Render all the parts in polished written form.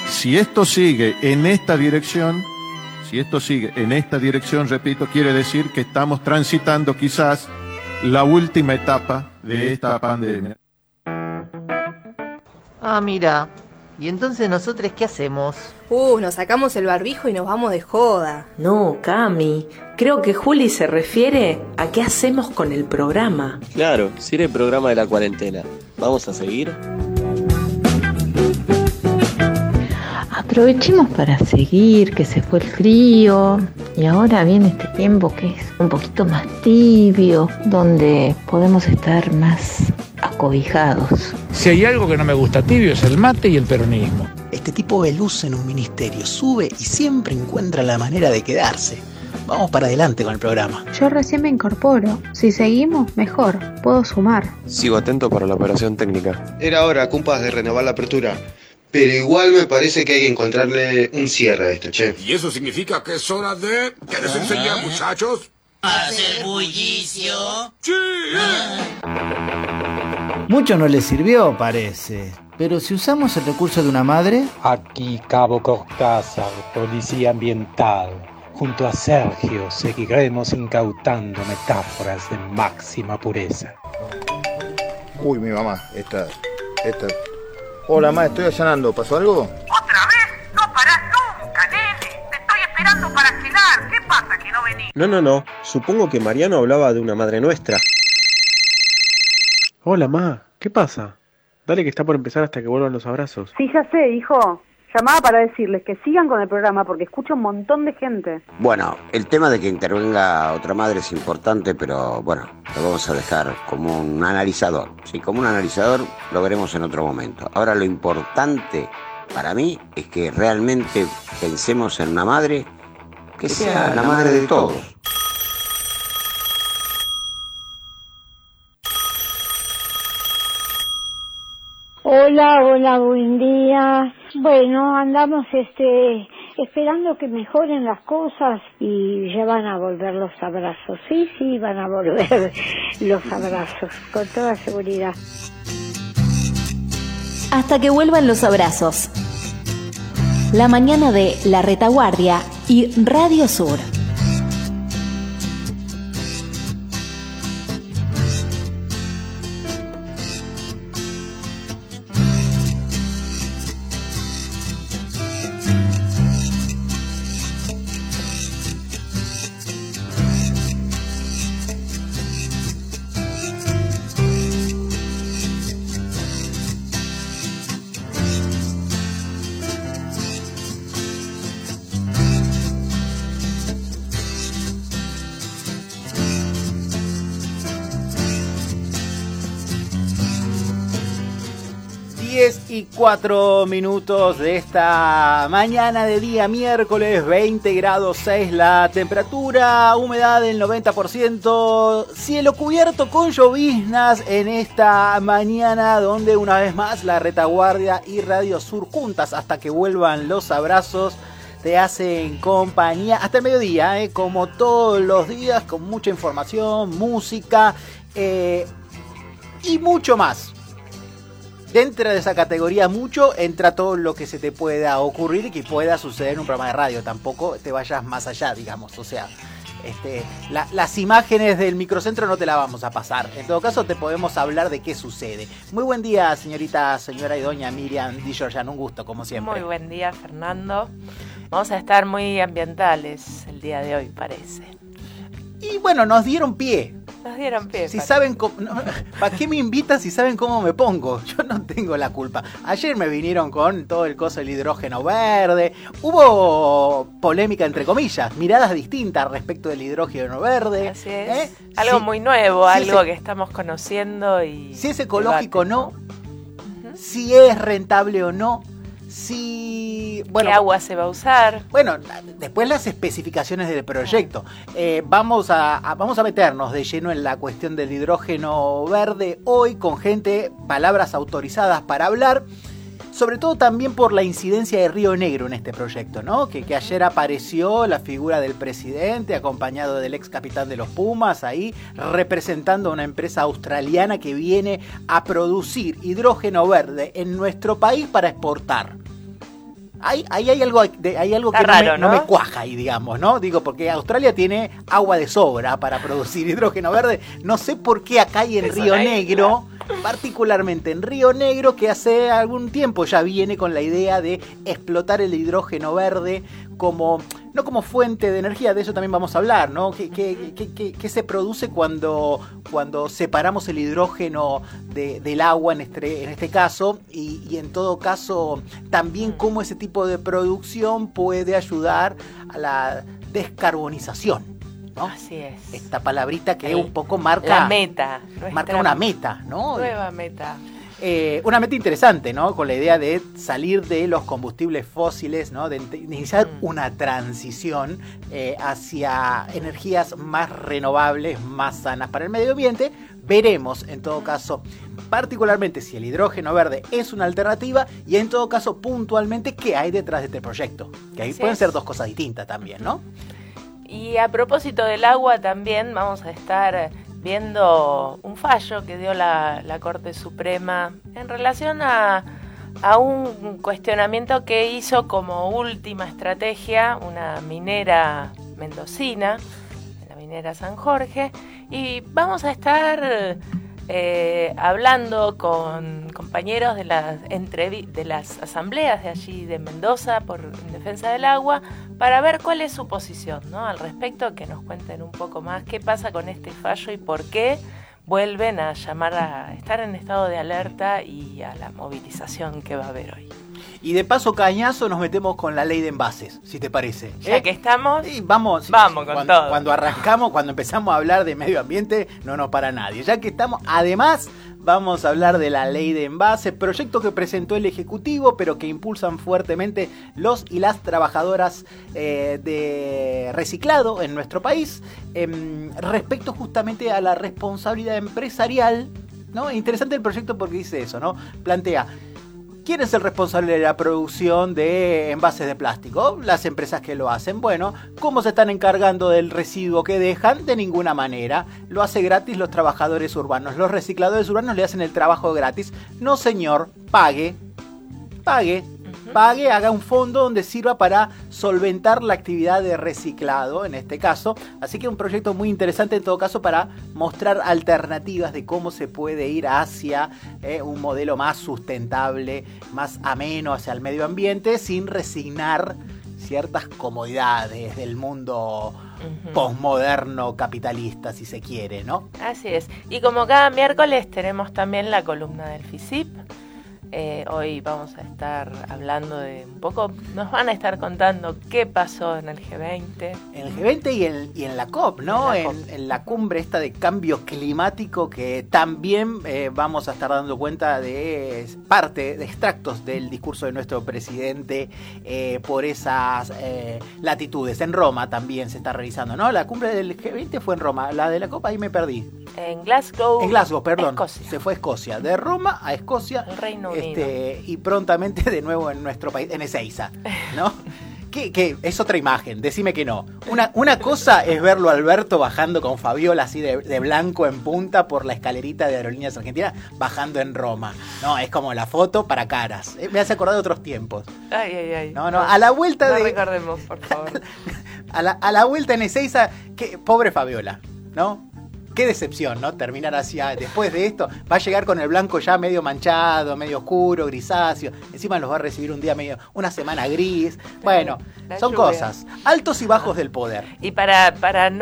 Si esto sigue en esta dirección, repito, quiere decir que estamos transitando quizás la última etapa de esta pandemia. Ah, mira. ¿Y entonces nosotros qué hacemos? Nos sacamos el barbijo y nos vamos de joda. No, Cami, creo que Juli se refiere a qué hacemos con el programa. Claro, si era el programa de la cuarentena. ¿Vamos a seguir? Aprovechemos para seguir, que se fue el frío y ahora viene este tiempo que es un poquito más tibio, donde podemos estar más acobijados. Si hay algo que no me gusta tibio es el mate y el peronismo. Este tipo ve luz en un ministerio, sube y siempre encuentra la manera de quedarse. Vamos para adelante con el programa. Yo recién me incorporo. Si seguimos, mejor. Puedo sumar. Sigo atento para la operación técnica. Era hora, compas, de renovar la apertura. Pero igual me parece que hay que encontrarle un cierre a esto, che. ¿Y eso significa que es hora de... ¿Qué les enseñé, muchachos? ¿Hacer bullicio? ¡Sí! Mucho no les sirvió, parece. Pero si usamos el recurso de una madre... Aquí Cabo Cortázar, policía ambiental. Junto a Sergio seguiremos incautando metáforas de máxima pureza. Uy, mi mamá, esta... Hola, ma, estoy allanando. ¿Pasó algo? ¿Otra vez? No parás nunca, nene. Te estoy esperando para cenar. ¿Qué pasa que no venís? No. Supongo que Mariano hablaba de una madre nuestra. Hola, ma. ¿Qué pasa? Dale que está por empezar hasta que vuelvan los abrazos. Sí, ya sé, hijo. Llamaba para decirles que sigan con el programa porque escucho un montón de gente. Bueno, el tema de que intervenga otra madre es importante, pero bueno, lo vamos a dejar como un analizador. Sí, como un analizador lo veremos en otro momento. Ahora lo importante para mí es que realmente pensemos en una madre que sea la madre de todos. Hola, buen día. Bueno, andamos esperando que mejoren las cosas y ya van a volver los abrazos. Sí, van a volver los abrazos, con toda seguridad. Hasta que vuelvan los abrazos. La mañana de La Retaguardia y Radio Sur. Y 4 minutos de esta mañana de día miércoles, 20 grados 6 la temperatura, humedad del 90%, cielo cubierto con lloviznas en esta mañana donde una vez más La Retaguardia y Radio Sur juntas hasta que vuelvan los abrazos te hacen compañía hasta el mediodía, como todos los días, con mucha información, música y mucho más. Dentro de esa categoría mucho entra todo lo que se te pueda ocurrir y que pueda suceder en un programa de radio. Tampoco te vayas más allá, digamos. O sea, las imágenes del microcentro no te las vamos a pasar. En todo caso, te podemos hablar de qué sucede. Muy buen día, señora y doña Miriam Di Giorgiano. Un gusto, como siempre. Muy buen día, Fernando. Vamos a estar muy ambientales el día de hoy, parece. Y bueno, nos dieron pie. Si saben cómo, ¿para qué me invitan si saben cómo me pongo? Yo no tengo la culpa. Ayer me vinieron con todo el coso del hidrógeno verde. Hubo polémica entre comillas, miradas distintas respecto del hidrógeno verde. Así es. Algo muy nuevo, algo que estamos conociendo y si es ecológico o no, si es rentable o no. ¿Qué agua se va a usar? Bueno, después las especificaciones del proyecto. Vamos a meternos de lleno en la cuestión del hidrógeno verde hoy con palabras autorizadas para hablar. Sobre todo también por la incidencia de Río Negro en este proyecto, ¿no? Que ayer apareció la figura del presidente acompañado del ex capitán de los Pumas ahí representando a una empresa australiana que viene a producir hidrógeno verde en nuestro país para exportar. Hay algo que raro, no me cuaja ahí, digamos, ¿no? Digo, porque Australia tiene agua de sobra para producir hidrógeno verde. No sé por qué acá hay en Río Negro, particularmente en Río Negro, que hace algún tiempo ya viene con la idea de explotar el hidrógeno verde no como fuente de energía. De eso también vamos a hablar, ¿no? ¿Qué se produce cuando separamos el hidrógeno del agua en este caso? Y en todo caso, también cómo ese tipo de producción puede ayudar a la descarbonización, ¿no? Así es. Esta palabrita que un poco marca... La meta. Marca una meta, ¿no? Nueva meta. Una meta interesante, ¿no? Con la idea de salir de los combustibles fósiles, ¿no? De iniciar una transición hacia energías más renovables, más sanas para el medio ambiente. Veremos, en todo caso, particularmente si el hidrógeno verde es una alternativa y en todo caso, puntualmente, qué hay detrás de este proyecto. Que ahí pueden ser dos cosas distintas también, ¿no? Y a propósito del agua también vamos a estar viendo un fallo que dio la Corte Suprema en relación a un cuestionamiento que hizo como última estrategia una minera mendocina, la minera San Jorge, y vamos a estar hablando con compañeros de las asambleas de allí de Mendoza en defensa del agua para ver cuál es su posición, ¿no? Al respecto, que nos cuenten un poco más qué pasa con este fallo y por qué vuelven a llamar a estar en estado de alerta y a la movilización que va a haber hoy. Y de paso, cañazo, nos metemos con la ley de envases, si te parece. Ya que estamos, vamos con todo. Cuando empezamos a hablar de medio ambiente, no nos para nadie. Ya que estamos, además, vamos a hablar de la ley de envases, proyecto que presentó el Ejecutivo, pero que impulsan fuertemente los y las trabajadoras de reciclado en nuestro país, respecto justamente a la responsabilidad empresarial, ¿no? Interesante el proyecto porque dice eso, ¿no? Plantea: ¿quién es el responsable de la producción de envases de plástico? Las empresas que lo hacen. Bueno, ¿cómo se están encargando del residuo que dejan? De ninguna manera. Lo hace gratis los trabajadores urbanos. Los recicladores urbanos le hacen el trabajo gratis. No, señor, pague, haga un fondo donde sirva para solventar la actividad de reciclado, en este caso. Así que un proyecto muy interesante en todo caso para mostrar alternativas de cómo se puede ir hacia un modelo más sustentable, más ameno hacia el medio ambiente, sin resignar ciertas comodidades del mundo posmoderno capitalista, si se quiere, ¿no? Así es. Y como cada miércoles tenemos también la columna del FISIP. Hoy vamos a estar hablando de un poco, nos van a estar contando qué pasó en el G20. En el G20 y en la COP, ¿no? En la cumbre esta de cambio climático, que también vamos a estar dando cuenta de parte de extractos del discurso de nuestro presidente por esas latitudes. En Roma también se está realizando, ¿no? La cumbre del G20 fue en Roma, la de la COP ahí me perdí. En Glasgow. En Glasgow, perdón. Escocia. Se fue a Escocia. De Roma a Escocia. El Reino Unido. Y prontamente de nuevo en nuestro país, en Ezeiza, ¿no? que es otra imagen, decime que no. Una cosa es verlo a Alberto bajando con Fabiola así de blanco en punta por la escalerita de Aerolíneas Argentinas, bajando en Roma. No, es como la foto para caras. Me hace acordar de otros tiempos. Ay. No, a la vuelta no recordemos, por favor. a la vuelta en Ezeiza, pobre Fabiola, ¿no? Qué decepción, ¿no? Terminar así, después de esto, va a llegar con el blanco ya medio manchado, medio oscuro, grisáceo. Encima los va a recibir una semana gris. Bueno, son lluvia. Cosas. Altos y bajos del poder. Y para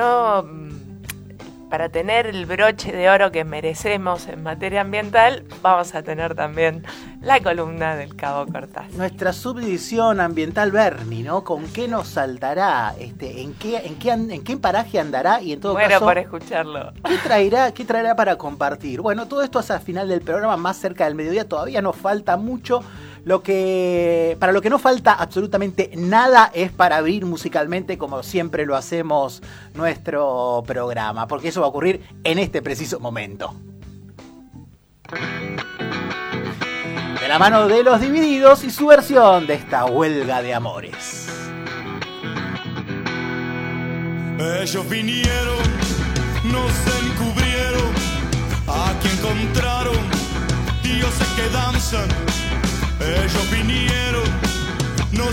tener el broche de oro que merecemos en materia ambiental, vamos a tener también la columna del Cabo Cortázar. Nuestra subdivisión ambiental Bernie, ¿no? ¿Con qué nos saltará? ¿En qué paraje andará? Y en todo caso, por escucharlo. ¿Qué traerá para compartir? Bueno, todo esto hacia el final del programa, más cerca del mediodía. Todavía nos falta mucho. Para lo que no falta absolutamente nada es para abrir musicalmente, como siempre lo hacemos, nuestro programa, porque eso va a ocurrir en este preciso momento. De la mano de Los Divididos y su versión de esta huelga de amores. Ellos vinieron, nos encubrieron, aquí encontraron dioses que danzan. Ellos vinieron, nos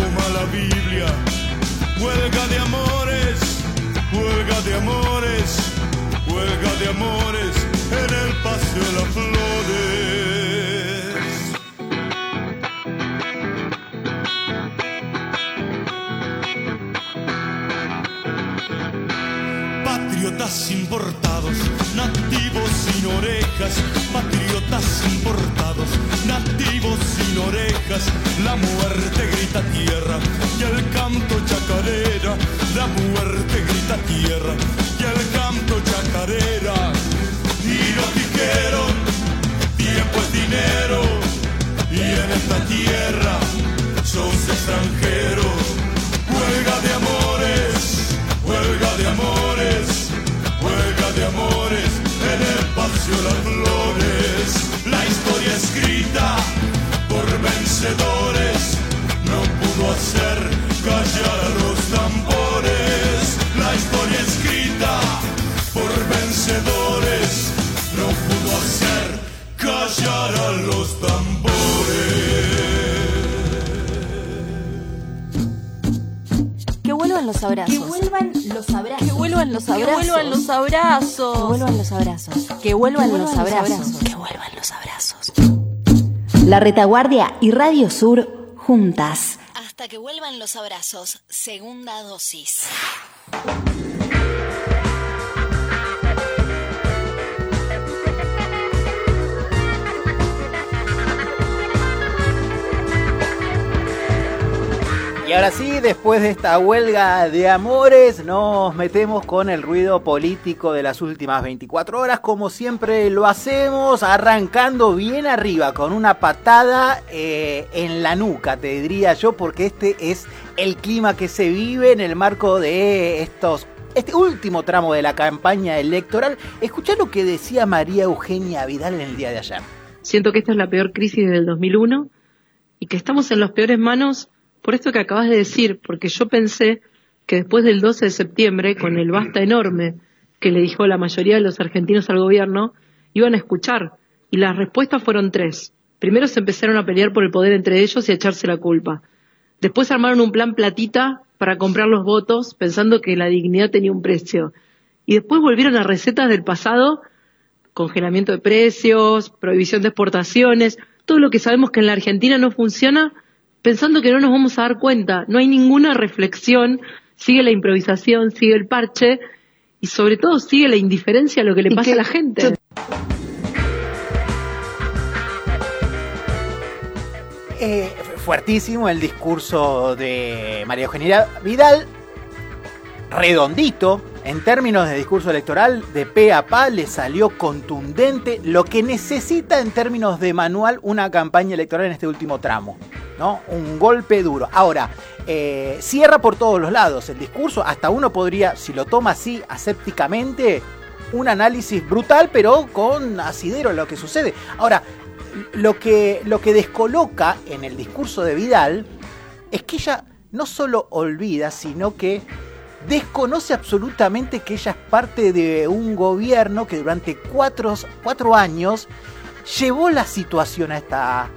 toma la Biblia. Huelga de amores, huelga de amores, huelga de amores en el Paseo de las Flores. Patriotas importados, nativos sin orejas, patriotas importados, nativos sin orejas, la muerte grita tierra y el canto chacarera, la muerte grita tierra y el canto chacarera. Y nos dijeron, tiempo es dinero, y en esta tierra sos extranjero. Huelga de amores, huelga de amores, huelga de amores en el Paseo de las Flores. La historia escrita por vencedores no pudo hacer callar a los tambores. La historia escrita por vencedores no pudo hacer callar a los tambores. Que vuelvan los abrazos. Que vuelvan los abrazos. Que vuelvan los abrazos. Que vuelvan los abrazos. Que vuelvan los abrazos. Que vuelvan los abrazos. Que vuelvan los abrazos. La Retaguardia y Radio Sur juntas. Hasta que vuelvan los abrazos. Segunda dosis. Y ahora sí, después de esta huelga de amores, nos metemos con el ruido político de las últimas 24 horas, como siempre lo hacemos, arrancando bien arriba, con una patada en la nuca, te diría yo, porque este es el clima que se vive en el marco de este último tramo de la campaña electoral. Escuchá lo que decía María Eugenia Vidal en el día de ayer. Siento que esta es la peor crisis desde el 2001 y que estamos en las peores manos por esto que acabas de decir, porque yo pensé que después del 12 de septiembre, con el basta enorme que le dijo la mayoría de los argentinos al gobierno, iban a escuchar, y las respuestas fueron 3. Primero se empezaron a pelear por el poder entre ellos y a echarse la culpa. Después armaron un plan platita para comprar los votos, pensando que la dignidad tenía un precio. Y después volvieron a recetas del pasado, congelamiento de precios, prohibición de exportaciones, todo lo que sabemos que en la Argentina no funciona, pensando que no nos vamos a dar cuenta. No hay ninguna reflexión, sigue la improvisación, sigue el parche y sobre todo sigue la indiferencia a lo que le pasa a la gente. Fuertísimo el discurso de María Eugenia Vidal, redondito, en términos de discurso electoral, de pe a pa, le salió contundente lo que necesita en términos de manual una campaña electoral en este último tramo, ¿no? Un golpe duro. Ahora, cierra por todos los lados el discurso, hasta uno podría, si lo toma así asépticamente, un análisis brutal, pero con asidero lo que sucede. Ahora, lo que descoloca en el discurso de Vidal es que ella no solo olvida, sino que desconoce absolutamente que ella es parte de un gobierno que durante cuatro años llevó la situación a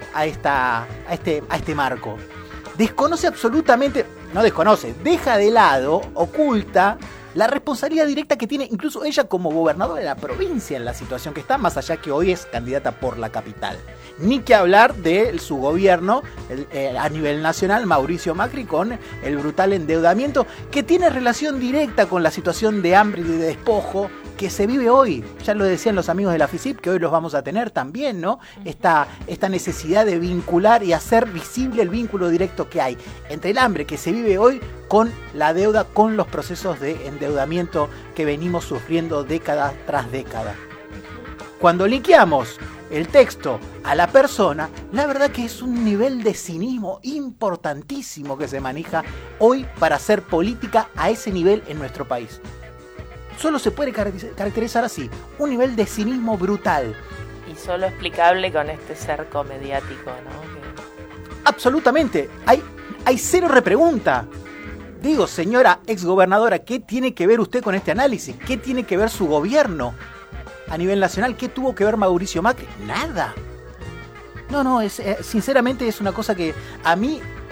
este marco. Desconoce absolutamente, no desconoce, deja de lado, oculta la responsabilidad directa que tiene incluso ella como gobernadora de la provincia en la situación que está, más allá que hoy es candidata por la capital. Ni que hablar de su gobierno a nivel nacional, Mauricio Macri, con el brutal endeudamiento que tiene relación directa con la situación de hambre y de despojo que se vive hoy. Ya lo decían los amigos de la FICIP, que hoy los vamos a tener también, ¿no? Esta necesidad de vincular y hacer visible el vínculo directo que hay entre el hambre que se vive hoy con la deuda, con los procesos de endeudamiento que venimos sufriendo década tras década. Cuando linkeamos el texto a la persona, la verdad que es un nivel de cinismo importantísimo que se maneja hoy para hacer política a ese nivel en nuestro país. Solo se puede caracterizar así, un nivel de cinismo brutal. Y solo explicable con este cerco mediático, ¿no? Absolutamente, hay cero repregunta. Digo, señora exgobernadora, ¿qué tiene que ver usted con este análisis? ¿Qué tiene que ver su gobierno a nivel nacional? ¿Qué tuvo que ver Mauricio Macri? Nada. No, sinceramente es una cosa que a mí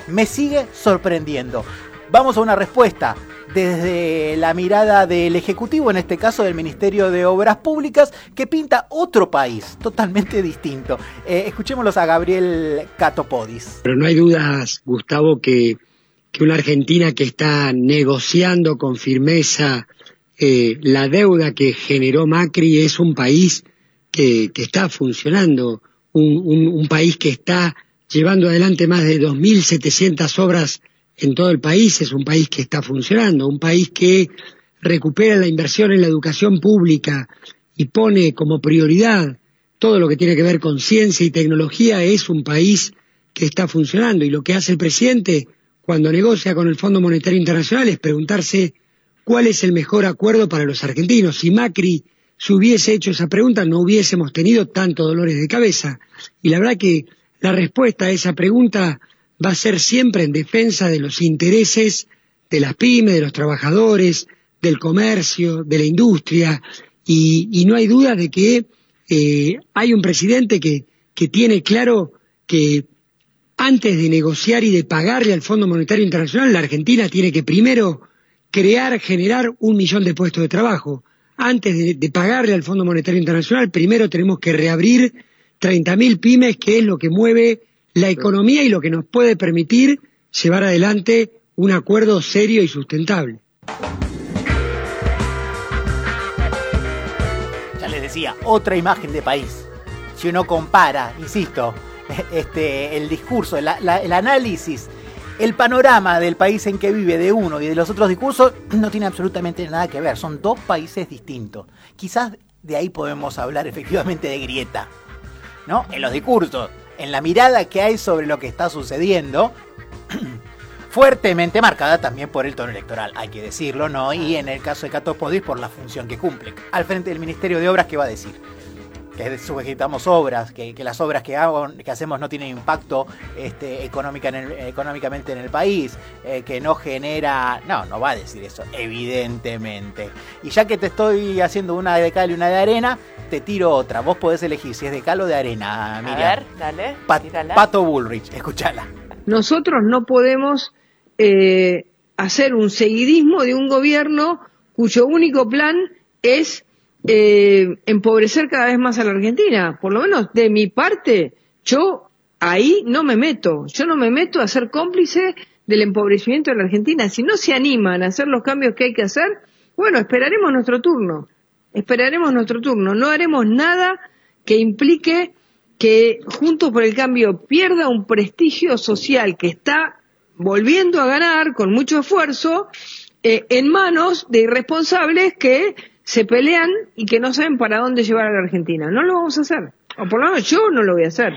me sigue sorprendiendo. Vamos a una respuesta desde la mirada del Ejecutivo, en este caso del Ministerio de Obras Públicas, que pinta otro país totalmente distinto. Escuchémoslos a Gabriel Catopodis. Pero no hay dudas, Gustavo, que una Argentina que está negociando con firmeza la deuda que generó Macri es un país que está funcionando, un país que está llevando adelante más de 2.700 obras en todo el país, es un país que está funcionando, un país que recupera la inversión en la educación pública y pone como prioridad todo lo que tiene que ver con ciencia y tecnología, es un país que está funcionando. Y lo que hace el presidente cuando negocia con el Fondo Monetario Internacional es preguntarse cuál es el mejor acuerdo para los argentinos. Si Macri se hubiese hecho esa pregunta, no hubiésemos tenido tantos dolores de cabeza. Y la verdad que la respuesta a esa pregunta va a ser siempre en defensa de los intereses de las pymes, de los trabajadores, del comercio, de la industria, y no hay duda de que hay un presidente que tiene claro que antes de negociar y de pagarle al Fondo Monetario Internacional, la Argentina tiene que primero generar 1 millón de puestos de trabajo. Antes de pagarle al Fondo Monetario Internacional, primero tenemos que reabrir 30.000 pymes, que es lo que mueve la economía y lo que nos puede permitir llevar adelante un acuerdo serio y sustentable. Ya les decía, otra imagen de país. Si uno compara, insisto, el discurso, el análisis, el panorama del país en que vive de uno y de los otros discursos no tiene absolutamente nada que ver. Son dos países distintos. Quizás de ahí podemos hablar efectivamente de grieta, ¿no? En los discursos, en la mirada que hay sobre lo que está sucediendo, fuertemente marcada también por el tono electoral, hay que decirlo, ¿no? Y en el caso de Catopodis, por la función que cumple. Al frente del Ministerio de Obras, ¿qué va a decir? Que subejitamos obras, que las obras que hacemos no tienen impacto económicamente en el país, que no genera... No va a decir eso, evidentemente. Y ya que te estoy haciendo una de cal y una de arena, te tiro otra. Vos podés elegir si es de cal o de arena, Miriam. A ver, dale. Pato Bullrich, escuchala. Nosotros no podemos hacer un seguidismo de un gobierno cuyo único plan es empobrecer cada vez más a la Argentina. Por lo menos de mi parte, yo ahí no me meto. Yo no me meto a ser cómplice del empobrecimiento de la Argentina. Si no se animan a hacer los cambios que hay que hacer, bueno, esperaremos nuestro turno. No haremos nada que implique que Juntos por el Cambio pierda un prestigio social que está volviendo a ganar con mucho esfuerzo en manos de irresponsables que se pelean y que no saben para dónde llevar a la Argentina. No lo vamos a hacer. O por lo menos yo no lo voy a hacer.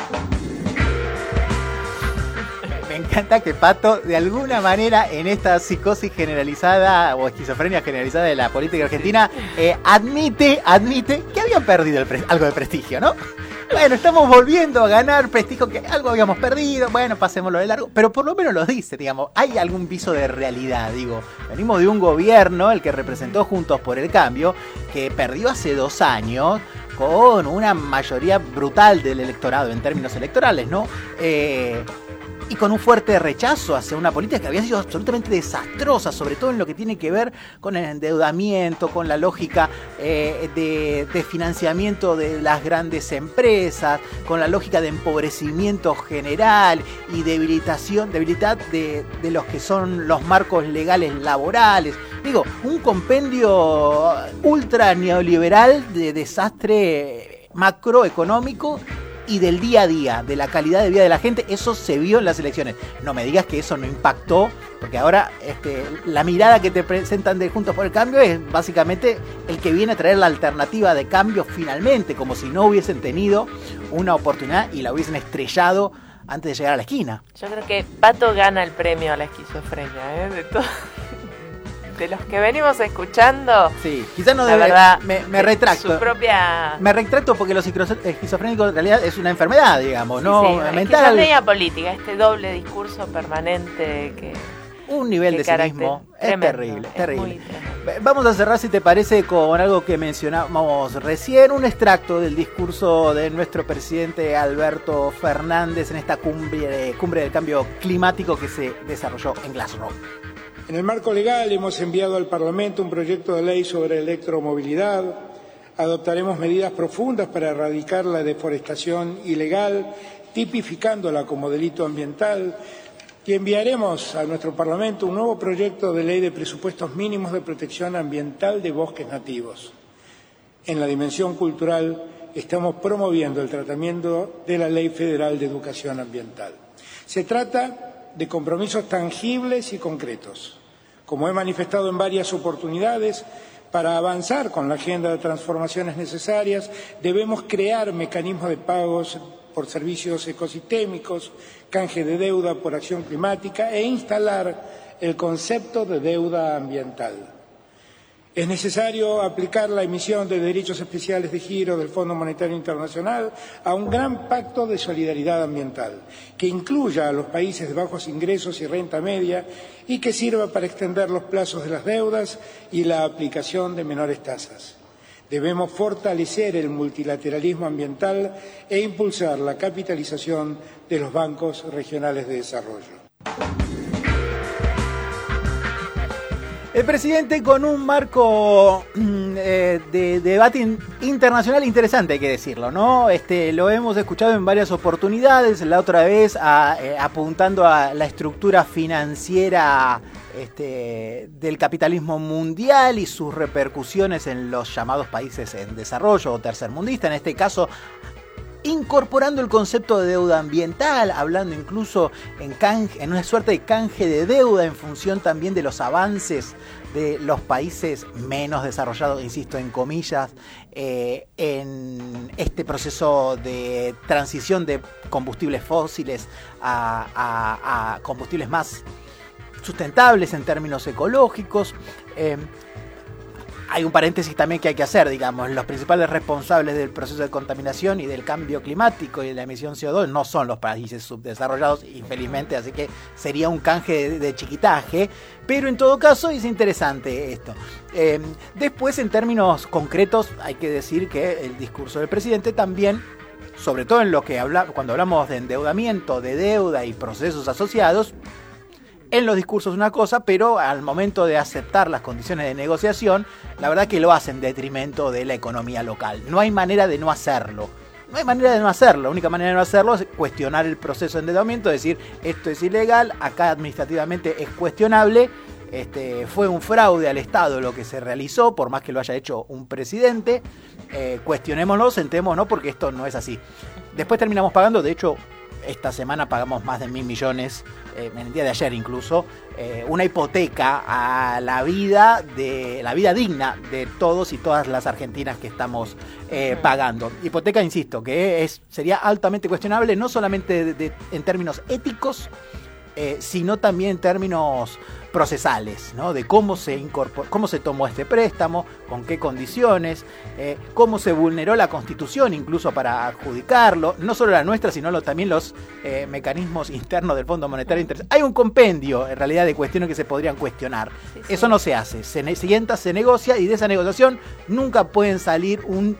Me encanta que Pato, de alguna manera, en esta psicosis generalizada o esquizofrenia generalizada de la política argentina, admite que habían perdido algo de prestigio, ¿no? Bueno, estamos volviendo a ganar prestigio, que algo habíamos perdido, bueno, pasémoslo de largo, pero por lo menos lo dice, digamos, hay algún viso de realidad, digo, venimos de un gobierno, el que representó Juntos por el Cambio, que perdió hace 2 años con una mayoría brutal del electorado en términos electorales, ¿no? Y con un fuerte rechazo hacia una política que había sido absolutamente desastrosa, sobre todo en lo que tiene que ver con el endeudamiento, con la lógica de financiamiento de las grandes empresas, con la lógica de empobrecimiento general y debilidad de los que son los marcos legales laborales. Digo, un compendio ultra neoliberal de desastre macroeconómico y del día a día, de la calidad de vida de la gente. Eso se vio en las elecciones. No me digas que eso no impactó, porque ahora la mirada que te presentan de Juntos por el Cambio es básicamente el que viene a traer la alternativa de cambio finalmente, como si no hubiesen tenido una oportunidad y la hubiesen estrellado antes de llegar a la esquina. Yo creo que Pato gana el premio a la esquizofrenia, de todo. De los que venimos escuchando, sí, quizás no la debe, verdad, me retracto. Su propia... Me retracto porque los esquizofrénicos en realidad es una enfermedad, digamos, no sí, mental. Esquizofrenia política, este doble discurso permanente que... Un nivel de cinismo es tremendo, terrible, es terrible. Muy tremendo. Vamos a cerrar, si te parece, con algo que mencionamos recién, un extracto del discurso de nuestro presidente Alberto Fernández en esta cumbre del cambio climático que se desarrolló en Glasgow. En el marco legal hemos enviado al Parlamento un proyecto de ley sobre electromovilidad. Adoptaremos medidas profundas para erradicar la deforestación ilegal, tipificándola como delito ambiental. Y enviaremos a nuestro Parlamento un nuevo proyecto de ley de presupuestos mínimos de protección ambiental de bosques nativos. En la dimensión cultural estamos promoviendo el tratamiento de la Ley Federal de Educación Ambiental. Se trata de compromisos tangibles y concretos. Como he manifestado en varias oportunidades, para avanzar con la agenda de transformaciones necesarias, debemos crear mecanismos de pagos por servicios ecosistémicos, canje de deuda por acción climática e instalar el concepto de deuda ambiental. Es necesario aplicar la emisión de derechos especiales de giro del Fondo Monetario Internacional a un gran pacto de solidaridad ambiental que incluya a los países de bajos ingresos y renta media y que sirva para extender los plazos de las deudas y la aplicación de menores tasas. Debemos fortalecer el multilateralismo ambiental e impulsar la capitalización de los bancos regionales de desarrollo. El presidente con un marco de debate internacional interesante, hay que decirlo, ¿no? Lo hemos escuchado en varias oportunidades, la otra vez apuntando a la estructura financiera del capitalismo mundial y sus repercusiones en los llamados países en desarrollo o tercermundista, en este caso incorporando el concepto de deuda ambiental, hablando incluso en una suerte de canje de deuda en función también de los avances de los países menos desarrollados, insisto, en comillas, en este proceso de transición de combustibles fósiles a combustibles más sustentables en términos ecológicos. Hay un paréntesis también que hay que hacer, digamos, los principales responsables del proceso de contaminación y del cambio climático y de la emisión CO2 no son los países subdesarrollados, infelizmente, así que sería un canje de chiquitaje, pero en todo caso es interesante esto. Después, en términos concretos, hay que decir que el discurso del presidente también, sobre todo en lo que cuando hablamos de endeudamiento, de deuda y procesos asociados, en los discursos una cosa, pero al momento de aceptar las condiciones de negociación, la verdad que lo hacen en detrimento de la economía local. No hay manera de no hacerlo. No hay manera de no hacerlo. La única manera de no hacerlo es cuestionar el proceso de endeudamiento, decir, esto es ilegal, acá administrativamente es cuestionable, fue un fraude al Estado lo que se realizó, por más que lo haya hecho un presidente, cuestionémoslo, sentémonos, porque esto no es así. Después terminamos pagando, de hecho, esta semana pagamos más de 1.000 millones, en el día de ayer incluso, una hipoteca a la vida digna de todos y todas las argentinas que estamos pagando. Hipoteca, insisto, que sería altamente cuestionable, no solamente en términos éticos, sino también en términos procesales, ¿no? De cómo se tomó este préstamo, con qué condiciones, cómo se vulneró la Constitución incluso para adjudicarlo, no solo la nuestra, sino también los mecanismos internos del Fondo Monetario Internacional. Hay un compendio, en realidad, de cuestiones que se podrían cuestionar. Sí. Eso no se hace, se sienta, se negocia, y de esa negociación nunca pueden salir un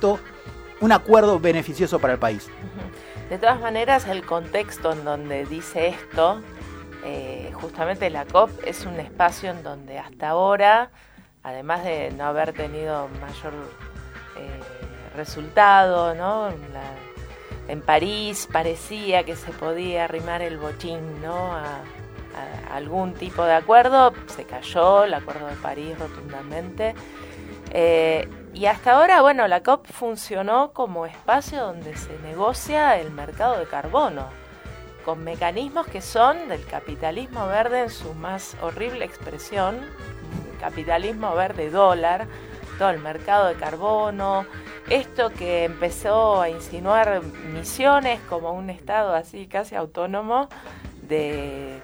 acuerdo beneficioso para el país. De todas maneras, el contexto en donde dice esto, justamente la COP es un espacio en donde hasta ahora, además de no haber tenido mayor resultado, ¿no? En París parecía que se podía arrimar el bochín, ¿no? a algún tipo de acuerdo. Se cayó el Acuerdo de París rotundamente. Y hasta ahora, bueno, la COP funcionó como espacio donde se negocia el mercado de carbono, con mecanismos que son del capitalismo verde en su más horrible expresión, capitalismo verde dólar, todo el mercado de carbono, esto que empezó a insinuar Misiones como un estado así casi autónomo de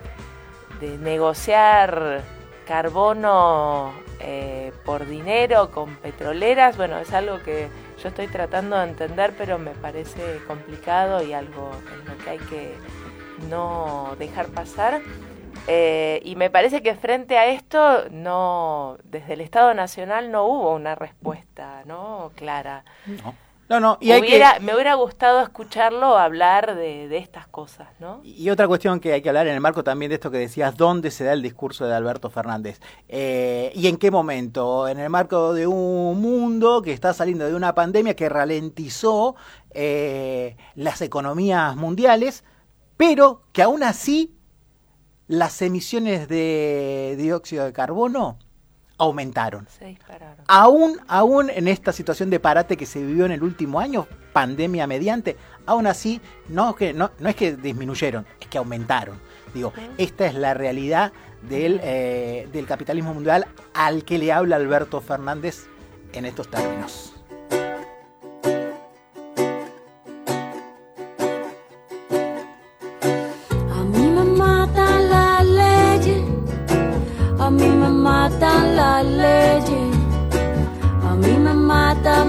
negociar carbono por dinero con petroleras. Bueno, es algo que yo estoy tratando de entender, pero me parece complicado y algo en lo que hay que no dejar pasar. Y me parece que frente a esto, no, desde el Estado Nacional no hubo una respuesta, ¿no? Clara. No. Y me hubiera gustado escucharlo hablar de estas cosas, ¿no? Y otra cuestión que hay que hablar en el marco también de esto que decías, ¿dónde se da el discurso de Alberto Fernández? ¿Y en qué momento? En el marco de un mundo que está saliendo de una pandemia que ralentizó las economías mundiales, pero que aún así las emisiones de dióxido de carbono aumentaron. Se dispararon. Aún en esta situación de parate que se vivió en el último año, pandemia mediante, aún así no es que disminuyeron, es que aumentaron. Digo, esta es la realidad del capitalismo mundial al que le habla Alberto Fernández en estos términos. A mí me matan las leyes, a mí me matan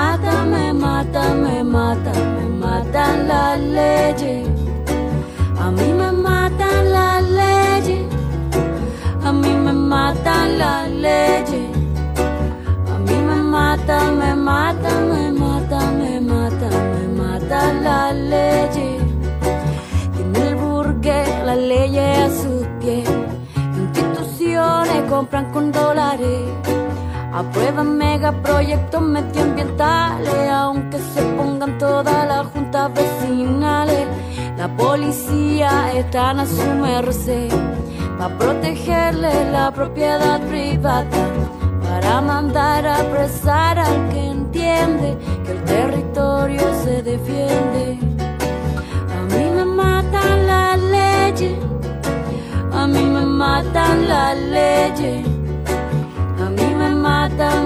las leyes, a mí me matan las leyes, a mí me matan las leyes, a mí me matan las leyes. Tiene el burgués las leyes a sus pies, compran con dólares, aprueban megaproyectos medioambientales, aunque se pongan todas las juntas vecinales. La policía está a su merced para protegerle la propiedad privada, para mandar a apresar al que entiende que el territorio se defiende. A mí me matan las leyes, a mí me matan las leyes, a mí me matan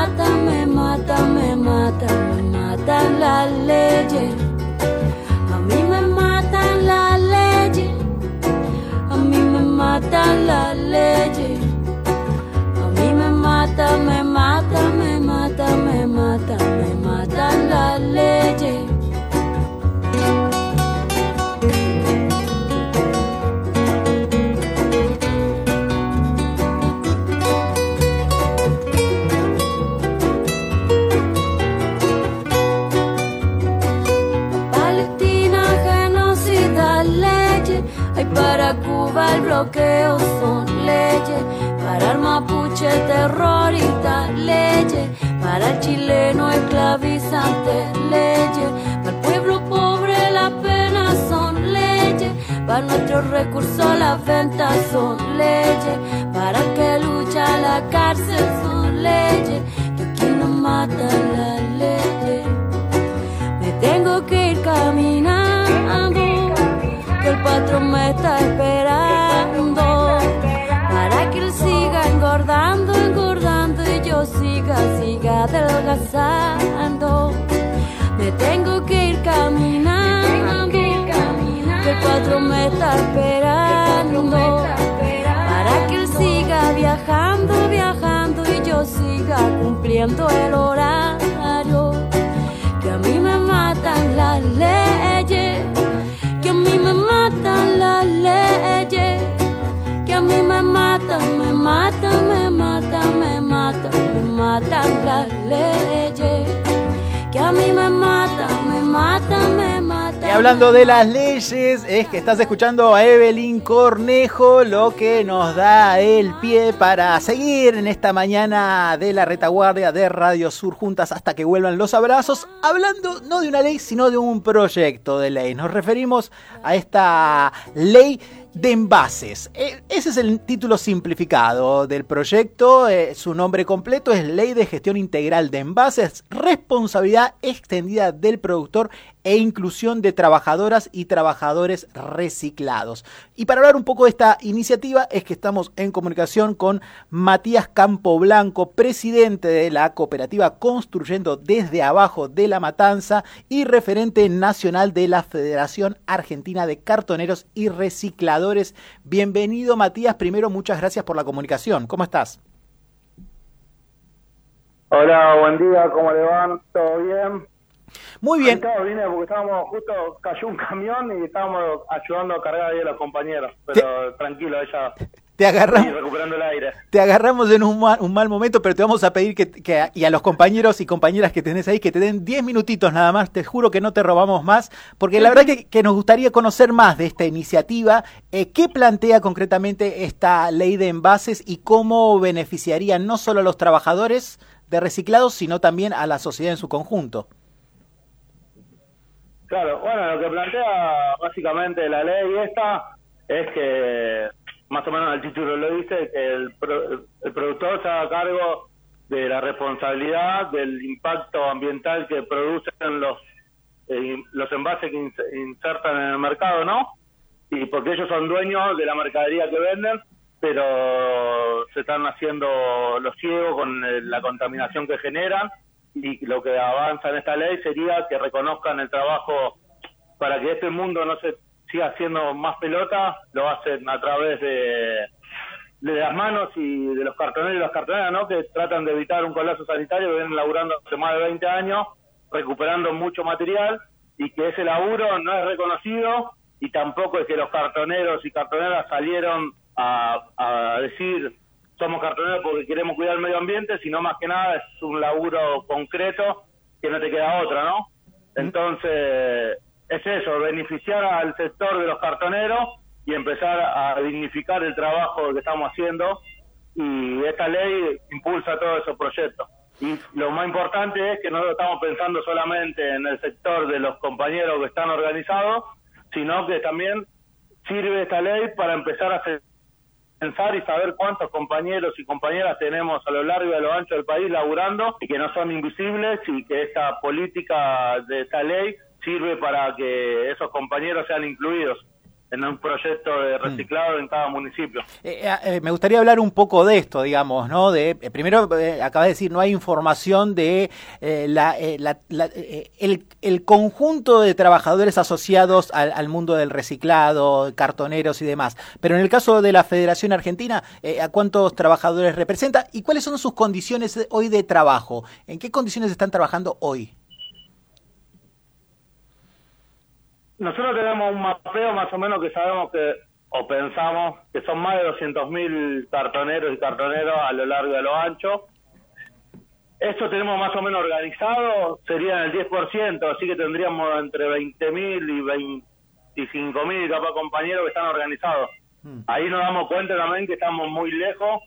las leyes, a mí me matan las leyes, a mí me matan las leyes, a mí me matan las leyes. Para Cuba el bloqueo son leyes, para el mapuche terrorista leyes, para el chileno esclavizante leyes, para el pueblo pobre las penas son leyes, para nuestros recursos las ventas son leyes, para el que lucha en la cárcel son leyes, que aquí nos matan las leyes. Me tengo que ir caminando, que el patrón me está esperando, para que él siga engordando y yo siga adelgazando. Me tengo que ir caminando, que el patrón me está esperando, para que él siga viajando y yo siga cumpliendo el horario. Que a mí me matan las leyes, que a mí me matan las leyes, que a mí me matan las leyes, que a mí me matan. Y hablando de las leyes, es que estás escuchando a Evelyn Cornejo, lo que nos da el pie para seguir en esta mañana de la retaguardia de Radio Sur juntas hasta que vuelvan los abrazos, hablando no de una ley, sino de un proyecto de ley. Nos referimos a esta ley de envases. Ese es el título simplificado del proyecto. Su nombre completo es Ley de Gestión Integral de Envases, Responsabilidad Extendida del Productor e Inclusión de Trabajadoras y Trabajadores Reciclados. Y para hablar un poco de esta iniciativa es que estamos en comunicación con Matías Campoblanco, presidente de la cooperativa Construyendo desde Abajo de La Matanza y referente nacional de la Federación Argentina de Cartoneros y Recicladores. Bienvenido, Matías. Primero, muchas gracias por la comunicación. ¿Cómo estás? Hola, buen día. ¿Cómo le van? ¿Todo bien? Muy bien. Vine porque cayó un camión y estábamos ayudando a cargar ahí a los compañeros, pero tranquilo, ella recuperando el aire. Te agarramos en un mal momento, pero te vamos a pedir y a los compañeros y compañeras que tenés ahí que te den 10 minutitos nada más, te juro que no te robamos más, porque la verdad que nos gustaría conocer más de esta iniciativa. ¿Qué plantea concretamente esta ley de envases y cómo beneficiaría no solo a los trabajadores de reciclados, sino también a la sociedad en su conjunto? Claro, bueno, lo que plantea básicamente la ley esta es que, más o menos el título lo dice, que el productor se haga cargo de la responsabilidad del impacto ambiental que producen los envases que insertan en el mercado, ¿no? Y porque ellos son dueños de la mercadería que venden, pero se están haciendo los ciegos con la contaminación que generan, y lo que avanza en esta ley sería que reconozcan el trabajo para que este mundo no se siga haciendo más pelota, lo hacen a través de las manos y de los cartoneros y las cartoneras, ¿no? Que tratan de evitar un colapso sanitario, que vienen laburando hace más de 20 años, recuperando mucho material, y que ese laburo no es reconocido, y tampoco es que los cartoneros y cartoneras salieron a decir somos cartoneros porque queremos cuidar el medio ambiente, sino más que nada es un laburo concreto que no te queda otra, ¿no? Entonces, es eso, beneficiar al sector de los cartoneros y empezar a dignificar el trabajo que estamos haciendo, y esta ley impulsa todos esos proyectos. Y lo más importante es que no estamos pensando solamente en el sector de los compañeros que están organizados, sino que también sirve esta ley para empezar a pensar y saber cuántos compañeros y compañeras tenemos a lo largo y a lo ancho del país laburando y que no son invisibles, y que esta política de esta ley sirve para que esos compañeros sean incluidos en un proyecto de reciclado en cada municipio. Me gustaría hablar un poco de esto, digamos, ¿no? Primero, acabas de decir, no hay información de el conjunto de trabajadores asociados al mundo del reciclado, cartoneros y demás. Pero en el caso de la Federación Argentina, ¿a cuántos trabajadores representa? ¿Y cuáles son sus condiciones hoy de trabajo? ¿En qué condiciones están trabajando hoy? Nosotros tenemos un mapeo más o menos que sabemos o pensamos que son más de 200.000 cartoneros y cartoneras a lo largo y a lo ancho. Esto tenemos más o menos organizado, sería el 10%, así que tendríamos entre 20.000 y 25.000 capaz compañeros que están organizados. Ahí nos damos cuenta también que estamos muy lejos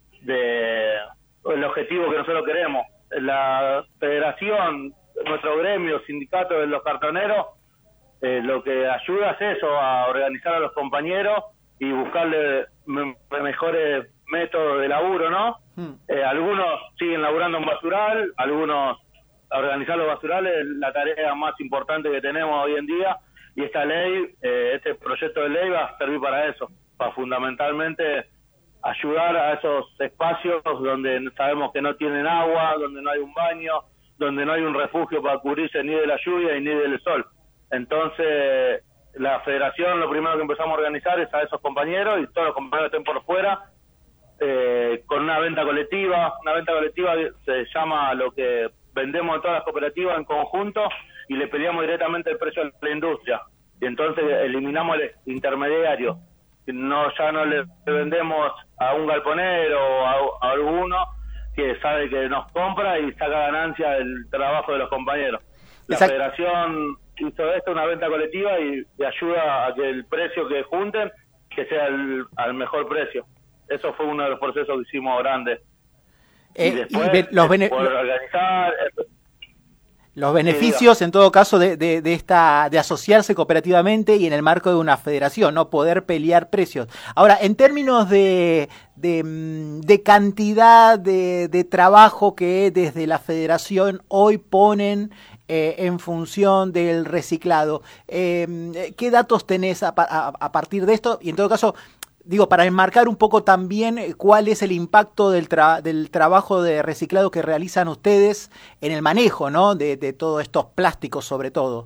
del objetivo que nosotros queremos. La federación, nuestro gremio, sindicato de los cartoneros, lo que ayuda es eso, a organizar a los compañeros y buscarle mejores métodos de laburo, ¿no? Algunos siguen laburando en basural, algunos organizar los basurales es la tarea más importante que tenemos hoy en día, y esta ley, este proyecto de ley va a servir para eso, para fundamentalmente ayudar a esos espacios donde sabemos que no tienen agua, donde no hay un baño, donde no hay un refugio para cubrirse ni de la lluvia y ni del sol. Entonces, la federación lo primero que empezamos a organizar es a esos compañeros, y todos los compañeros que estén por fuera, con una venta colectiva. Una venta colectiva se llama lo que vendemos en todas las cooperativas en conjunto, y le pedíamos directamente el precio a la industria. Y entonces eliminamos el intermediario. Ya no le vendemos a un galponero o a alguno que sabe que nos compra y saca ganancia del trabajo de los compañeros. La federación hizo esto, una venta colectiva, y ayuda a que el precio que junten que sea al mejor precio. Eso fue uno de los procesos que hicimos grandes. Y después poder organizar los beneficios, en todo caso, de asociarse cooperativamente y en el marco de una federación, no poder pelear precios. Ahora, en términos de cantidad de trabajo que desde la federación hoy ponen en función del reciclado, ¿qué datos tenés a partir de esto? Y en todo caso, digo, para enmarcar un poco también cuál es el impacto del trabajo de reciclado que realizan ustedes en el manejo, ¿no? de todos estos plásticos, sobre todo.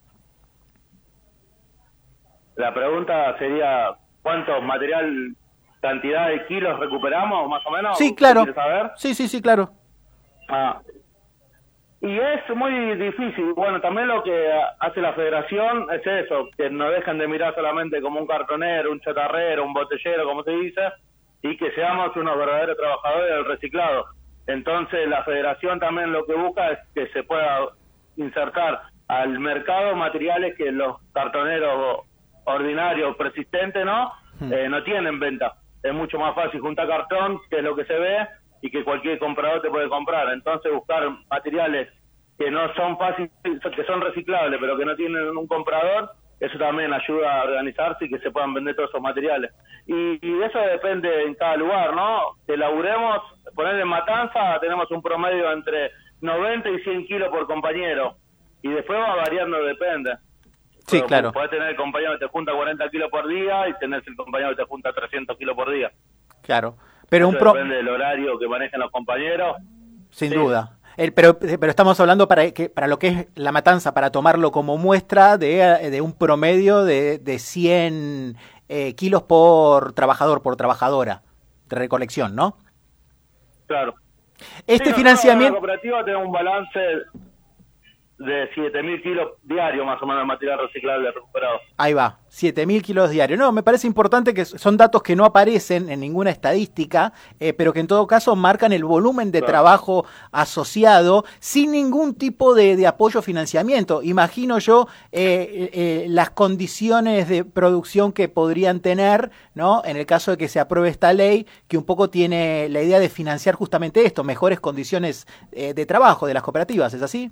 La pregunta sería, ¿cuánto material, cantidad de kilos recuperamos, más o menos? Sí, claro. ¿Quieres saber? Sí, claro. Y es muy difícil. Bueno, también lo que hace la federación es eso, que no dejan de mirar solamente como un cartonero, un chatarrero, un botellero, como se dice, y que seamos unos verdaderos trabajadores del reciclado. Entonces la federación también lo que busca es que se pueda insertar al mercado materiales que los cartoneros ordinarios, persistentes, no tienen venta. Es mucho más fácil juntar cartón, que es lo que se ve, y que cualquier comprador te puede comprar. Entonces buscar materiales que no son fáciles, que son reciclables, pero que no tienen un comprador, eso también ayuda a organizarse y que se puedan vender todos esos materiales. Y eso depende en cada lugar, ¿no? Que laburemos, poner en Matanza, tenemos un promedio entre 90 y 100 kilos por compañero, y después va variando, depende. Sí, claro. Podés tener el compañero que te junta 40 kilos por día y tenés el compañero que te junta 300 kilos por día. Claro. Pero eso depende del horario que manejen los compañeros. Sin duda. Pero estamos hablando para lo que es la Matanza, para tomarlo como muestra de un promedio de 100 kilos por trabajador, por trabajadora de recolección, ¿no? Claro. Financiamiento... La cooperativa tiene un balance de 7.000 kilos diarios más o menos de material reciclable recuperado. Ahí va, 7.000 kilos diarios. No, me parece importante que son datos que no aparecen en ninguna estadística, pero que en todo caso marcan el volumen de trabajo asociado sin ningún tipo de apoyo o financiamiento. Imagino yo las condiciones de producción que podrían tener, ¿no? En el caso de que se apruebe esta ley, que un poco tiene la idea de financiar justamente esto, mejores condiciones de trabajo de las cooperativas, ¿es así?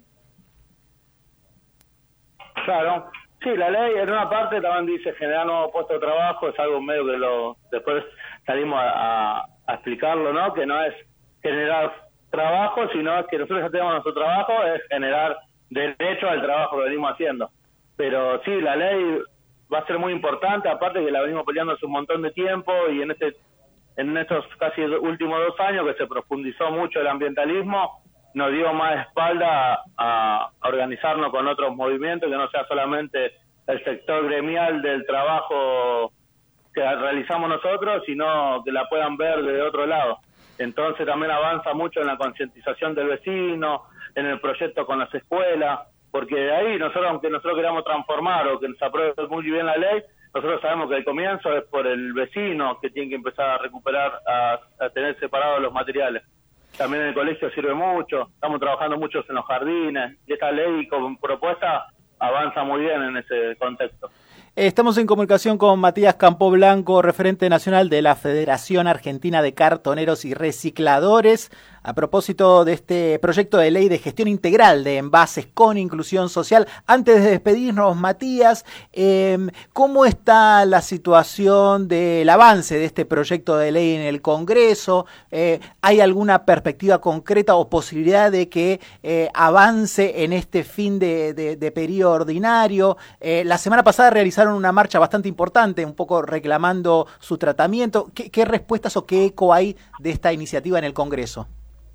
Claro, sí, la ley en una parte también dice generar nuevos puestos de trabajo, es algo medio que después salimos a explicarlo, ¿no? Que no es generar trabajo, sino que nosotros ya tenemos nuestro trabajo, es generar derecho al trabajo que venimos haciendo. Pero sí, la ley va a ser muy importante, aparte que la venimos peleando hace un montón de tiempo, y en estos casi últimos 2 años que se profundizó mucho el ambientalismo, nos dio más espalda a organizarnos con otros movimientos, que no sea solamente el sector gremial del trabajo que realizamos nosotros, sino que la puedan ver de otro lado. Entonces también avanza mucho en la concientización del vecino, en el proyecto con las escuelas, porque de ahí aunque nosotros queramos transformar o que nos apruebe muy bien la ley, nosotros sabemos que el comienzo es por el vecino que tiene que empezar a recuperar, a tener separados los materiales. También en el colegio sirve mucho, estamos trabajando mucho en los jardines, y esta ley con propuesta avanza muy bien en ese contexto. Estamos en comunicación con Matías Campoblanco, referente nacional de la Federación Argentina de Cartoneros y Recicladores, a propósito de este proyecto de ley de gestión integral de envases con inclusión social. Antes de despedirnos, Matías, ¿cómo está la situación del avance de este proyecto de ley en el Congreso? ¿Hay alguna perspectiva concreta o posibilidad de que avance en este fin de periodo ordinario? La semana pasada realizaron una marcha bastante importante, un poco reclamando su tratamiento. ¿Qué respuestas o qué eco hay de esta iniciativa en el Congreso?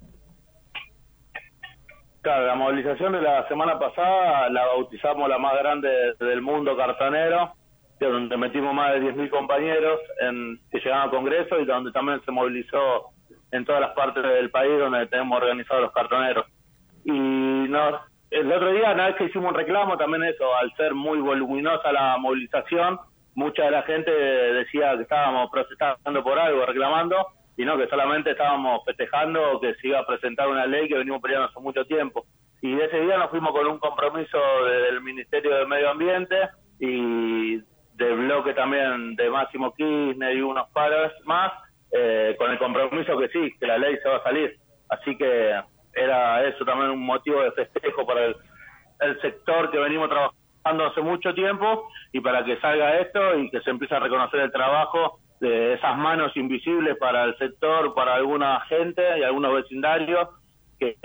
Claro, la movilización de la semana pasada la bautizamos la más grande del mundo cartonero, donde metimos más de 10.000 compañeros que llegaban al Congreso, y donde también se movilizó en todas las partes del país donde tenemos organizados los cartoneros. Y el otro día, una vez que hicimos un reclamo, también eso, al ser muy voluminosa la movilización, mucha de la gente decía que estábamos protestando por algo, reclamando, y no, que solamente estábamos festejando que se iba a presentar una ley que venimos peleando hace mucho tiempo. Y de ese día nos fuimos con un compromiso del Ministerio del Medio Ambiente y del bloque también de Máximo Kirchner y unos pares más, con el compromiso que sí, que la ley se va a salir. Así que era eso también un motivo de festejo para el sector que venimos trabajando hace mucho tiempo, y para que salga esto y que se empiece a reconocer el trabajo de esas manos invisibles para el sector, para alguna gente y algunos vecindarios que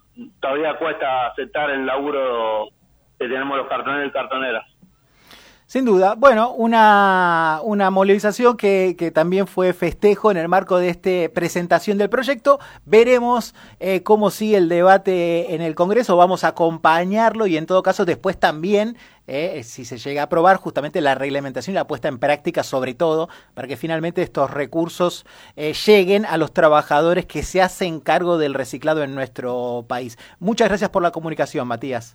todavía cuesta aceptar el laburo que tenemos los cartoneros y cartoneras. Sin duda. Bueno, una movilización que también fue festejo en el marco de esta presentación del proyecto. Veremos cómo sigue el debate en el Congreso. Vamos a acompañarlo y en todo caso después también, si se llega a aprobar, justamente la reglamentación y la puesta en práctica sobre todo, para que finalmente estos recursos lleguen a los trabajadores que se hacen cargo del reciclado en nuestro país. Muchas gracias por la comunicación, Matías.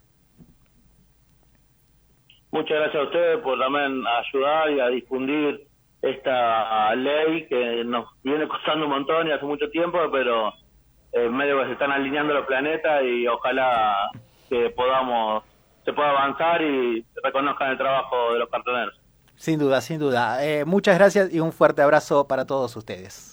Muchas gracias a ustedes por también ayudar y a difundir esta ley que nos viene costando un montón y hace mucho tiempo, pero medio que se están alineando los planetas y ojalá que se pueda avanzar y reconozcan el trabajo de los cartoneros. Sin duda, sin duda. Muchas gracias y un fuerte abrazo para todos ustedes.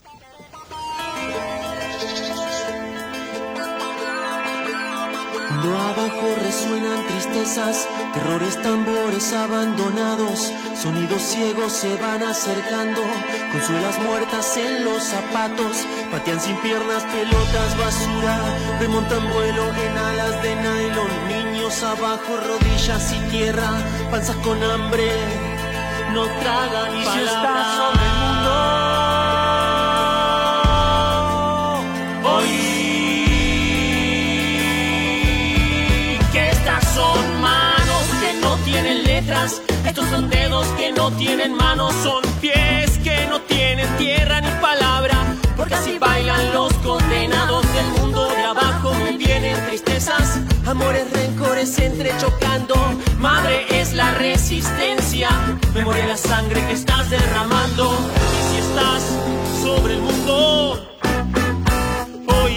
Cuando abajo resuenan tristezas, terrores, tambores abandonados, sonidos ciegos se van acercando, consuelas muertas en los zapatos, patean sin piernas pelotas basura, remontan vuelo en alas de nylon, niños abajo, rodillas y tierra, panzas con hambre, no tragan y palabras. Si estás sobre el mundo, hoy son manos que no tienen letras, estos son dedos que no tienen manos, son pies que no tienen tierra ni palabra, porque así bailan los condenados del mundo de abajo. Me vienen tristezas, amores, rencores entrechocando, madre es la resistencia, memoria la sangre que estás derramando. Y si estás sobre el mundo, hoy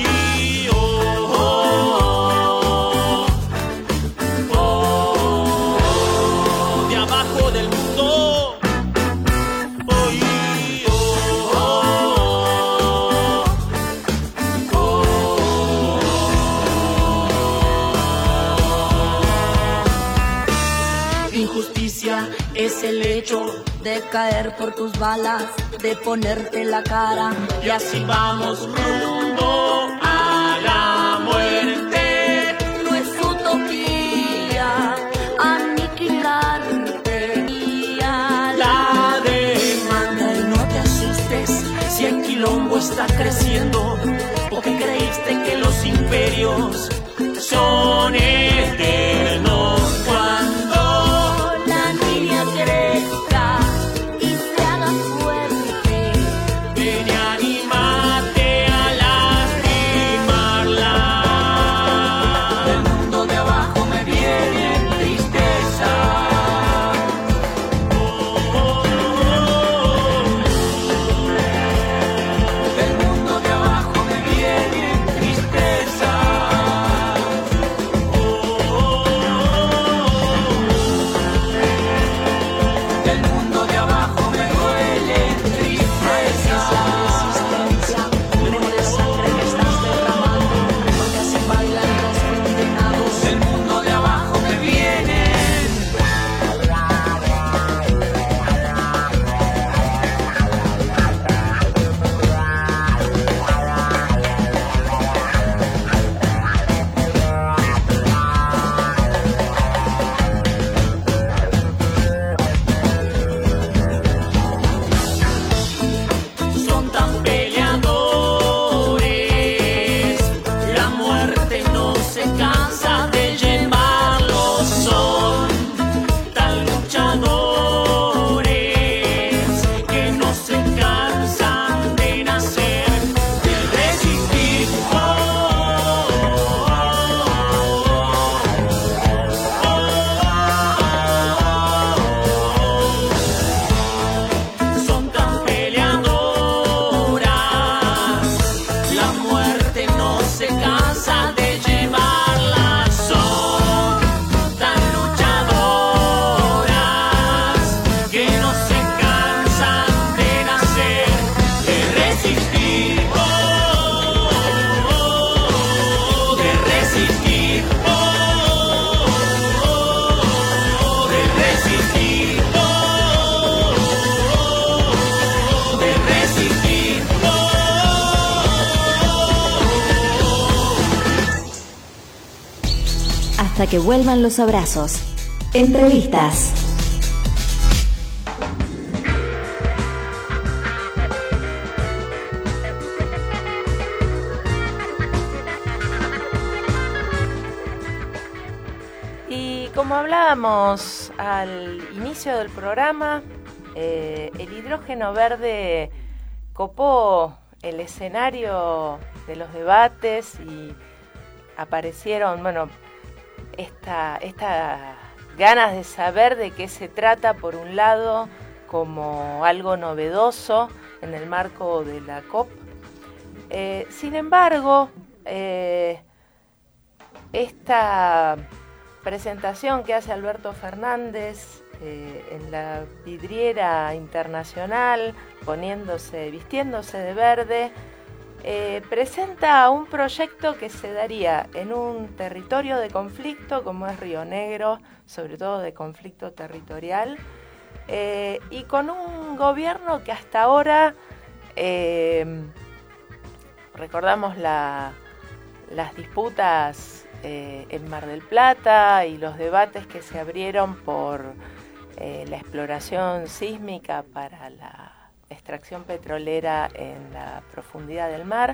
es el hecho de caer por tus balas, de ponerte la cara, y así vamos rumbo a la muerte. No es utopía aniquilarte, la demanda, y no te asustes si el quilombo está creciendo, porque creíste que los imperios son eternos. Hasta que vuelvan los abrazos. Entrevistas. como hablábamos al inicio del programa, el hidrógeno verde copó el escenario de los debates y aparecieron, esta ganas de saber de qué se trata, por un lado, como algo novedoso en el marco de la COP. Sin embargo, esta presentación que hace Alberto Fernández en la vidriera internacional, vistiéndose de verde, presenta un proyecto que se daría en un territorio de conflicto como es Río Negro, sobre todo de conflicto territorial, y con un gobierno que hasta ahora, recordamos las disputas en Mar del Plata y los debates que se abrieron por la exploración sísmica para la extracción petrolera en la profundidad del mar.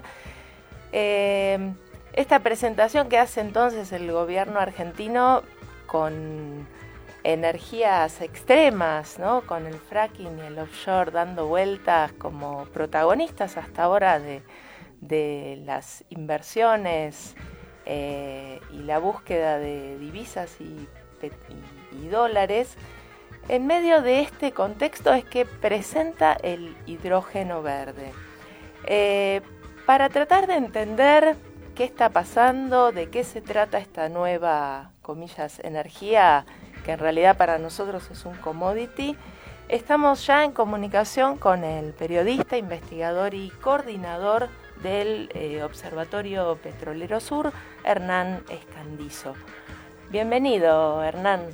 Esta presentación que hace entonces el gobierno argentino con energías extremas, ¿no? Con el fracking y el offshore dando vueltas como protagonistas hasta ahora de las inversiones y la búsqueda de divisas y dólares. En medio de este contexto es que presenta el hidrógeno verde. Para tratar de entender qué está pasando, de qué se trata esta nueva, comillas, energía, que en realidad para nosotros es un commodity, estamos ya en comunicación con el periodista, investigador y coordinador del Observatorio Petrolero Sur, Hernán Escandizo. Bienvenido, Hernán.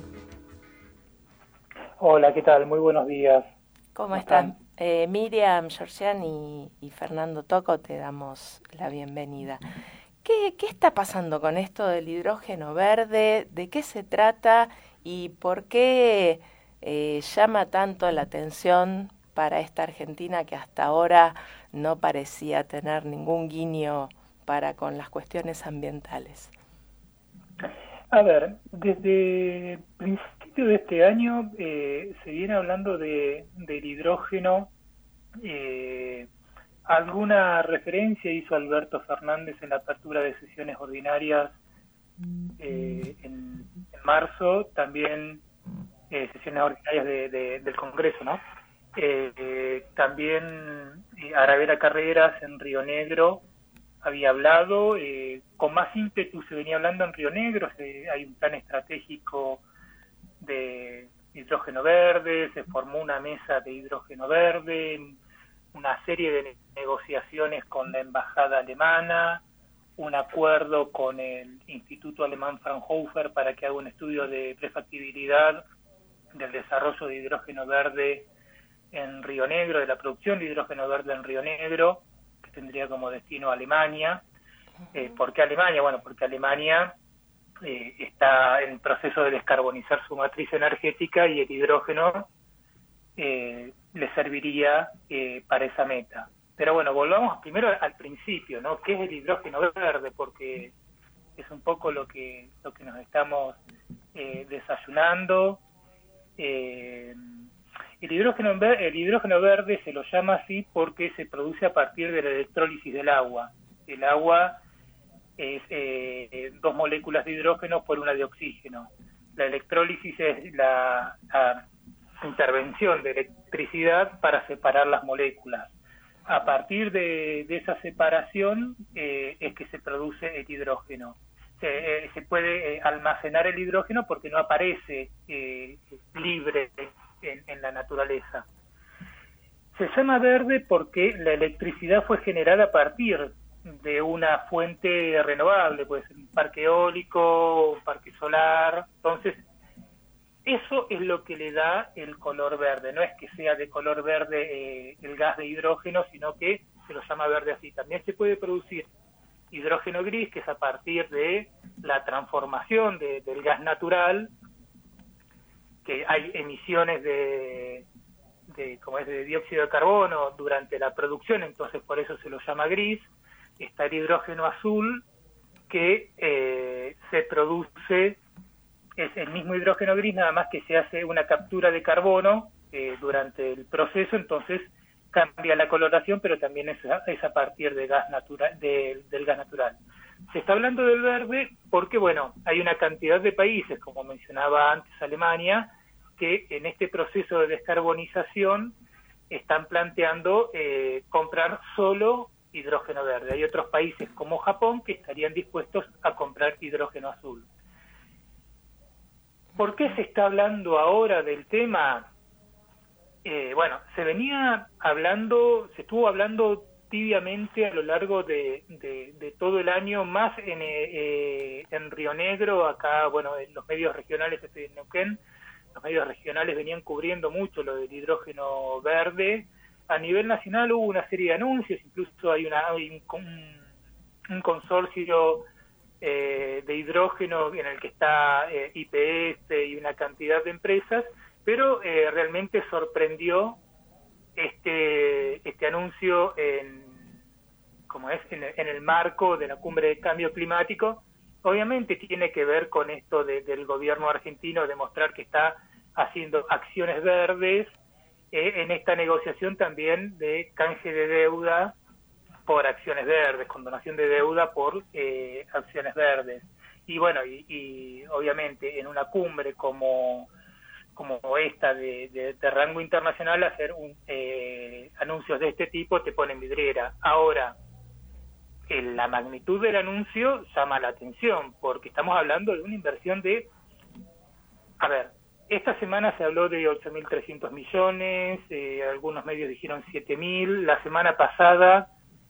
Hola, ¿qué tal? Muy buenos días. ¿Cómo están? Miriam Georgian y Fernando Toco, te damos la bienvenida. ¿Qué está pasando con esto del hidrógeno verde? ¿De qué se trata? ¿Y por qué llama tanto la atención para esta Argentina que hasta ahora no parecía tener ningún guiño para con las cuestiones ambientales? A ver, desde el principio de este año se viene hablando del hidrógeno. Alguna referencia hizo Alberto Fernández en la apertura de sesiones ordinarias en marzo, también sesiones ordinarias del Congreso, ¿no? También Aravena Carreras en Río Negro había hablado, con más ímpetu se venía hablando en Río Negro. Hay un plan estratégico de hidrógeno verde, se formó una mesa de hidrógeno verde, una serie de negociaciones con la embajada alemana, un acuerdo con el Instituto Alemán Fraunhofer para que haga un estudio de prefactibilidad del desarrollo de hidrógeno verde en Río Negro, de la producción de hidrógeno verde en Río Negro, que tendría como destino Alemania. ¿Por qué Alemania? Bueno, porque Alemania está en proceso de descarbonizar su matriz energética y el hidrógeno le serviría para esa meta. Pero bueno, volvamos primero al principio, ¿no? ¿Qué es el hidrógeno verde? Porque es un poco lo que nos estamos desayunando. El hidrógeno verde se lo llama así porque se produce a partir de la electrólisis del agua. El agua es 2 moléculas de hidrógeno por una de oxígeno. La electrólisis es la intervención de electricidad para separar las moléculas. A partir de esa separación es que se produce el hidrógeno. Se puede almacenar el hidrógeno porque no aparece libre en la naturaleza. Se llama verde porque la electricidad fue generada a partir de una fuente renovable, puede ser un parque eólico, un parque solar. Entonces, eso es lo que le da el color verde. No es que sea de color verde el gas de hidrógeno, sino que se lo llama verde así. También se puede producir hidrógeno gris, que es a partir de la transformación del gas natural, que hay emisiones de dióxido de carbono durante la producción, entonces por eso se lo llama gris. Está el hidrógeno azul, que se produce es el mismo hidrógeno gris, nada más que se hace una captura de carbono durante el proceso, entonces cambia la coloración, pero también es a partir de gas natural, del gas natural. Se está hablando del verde porque, bueno, hay una cantidad de países, como mencionaba antes Alemania, que en este proceso de descarbonización están planteando comprar solo hidrógeno verde. Hay otros países como Japón que estarían dispuestos a comprar hidrógeno azul. ¿Por qué se está hablando ahora del tema? Bueno, se estuvo hablando tibiamente a lo largo de todo el año, más en Río Negro, acá, bueno, en los medios regionales de Neuquén, los medios regionales venían cubriendo mucho lo del hidrógeno verde. A nivel nacional hubo una serie de anuncios, incluso hay un consorcio de hidrógeno en el que está IPF y una cantidad de empresas, pero realmente sorprendió este anuncio en el marco de la cumbre de cambio climático. Obviamente tiene que ver con esto del gobierno argentino, demostrar que está haciendo acciones verdes en esta negociación también de canje de deuda por acciones verdes, condonación de deuda por acciones verdes. Y bueno, y obviamente en una cumbre como esta de rango internacional, hacer anuncios de este tipo te pone en vidriera. Ahora, la magnitud del anuncio llama la atención, porque estamos hablando de una inversión de... A ver, esta semana se habló de 8.300 millones, algunos medios dijeron 7.000, la semana pasada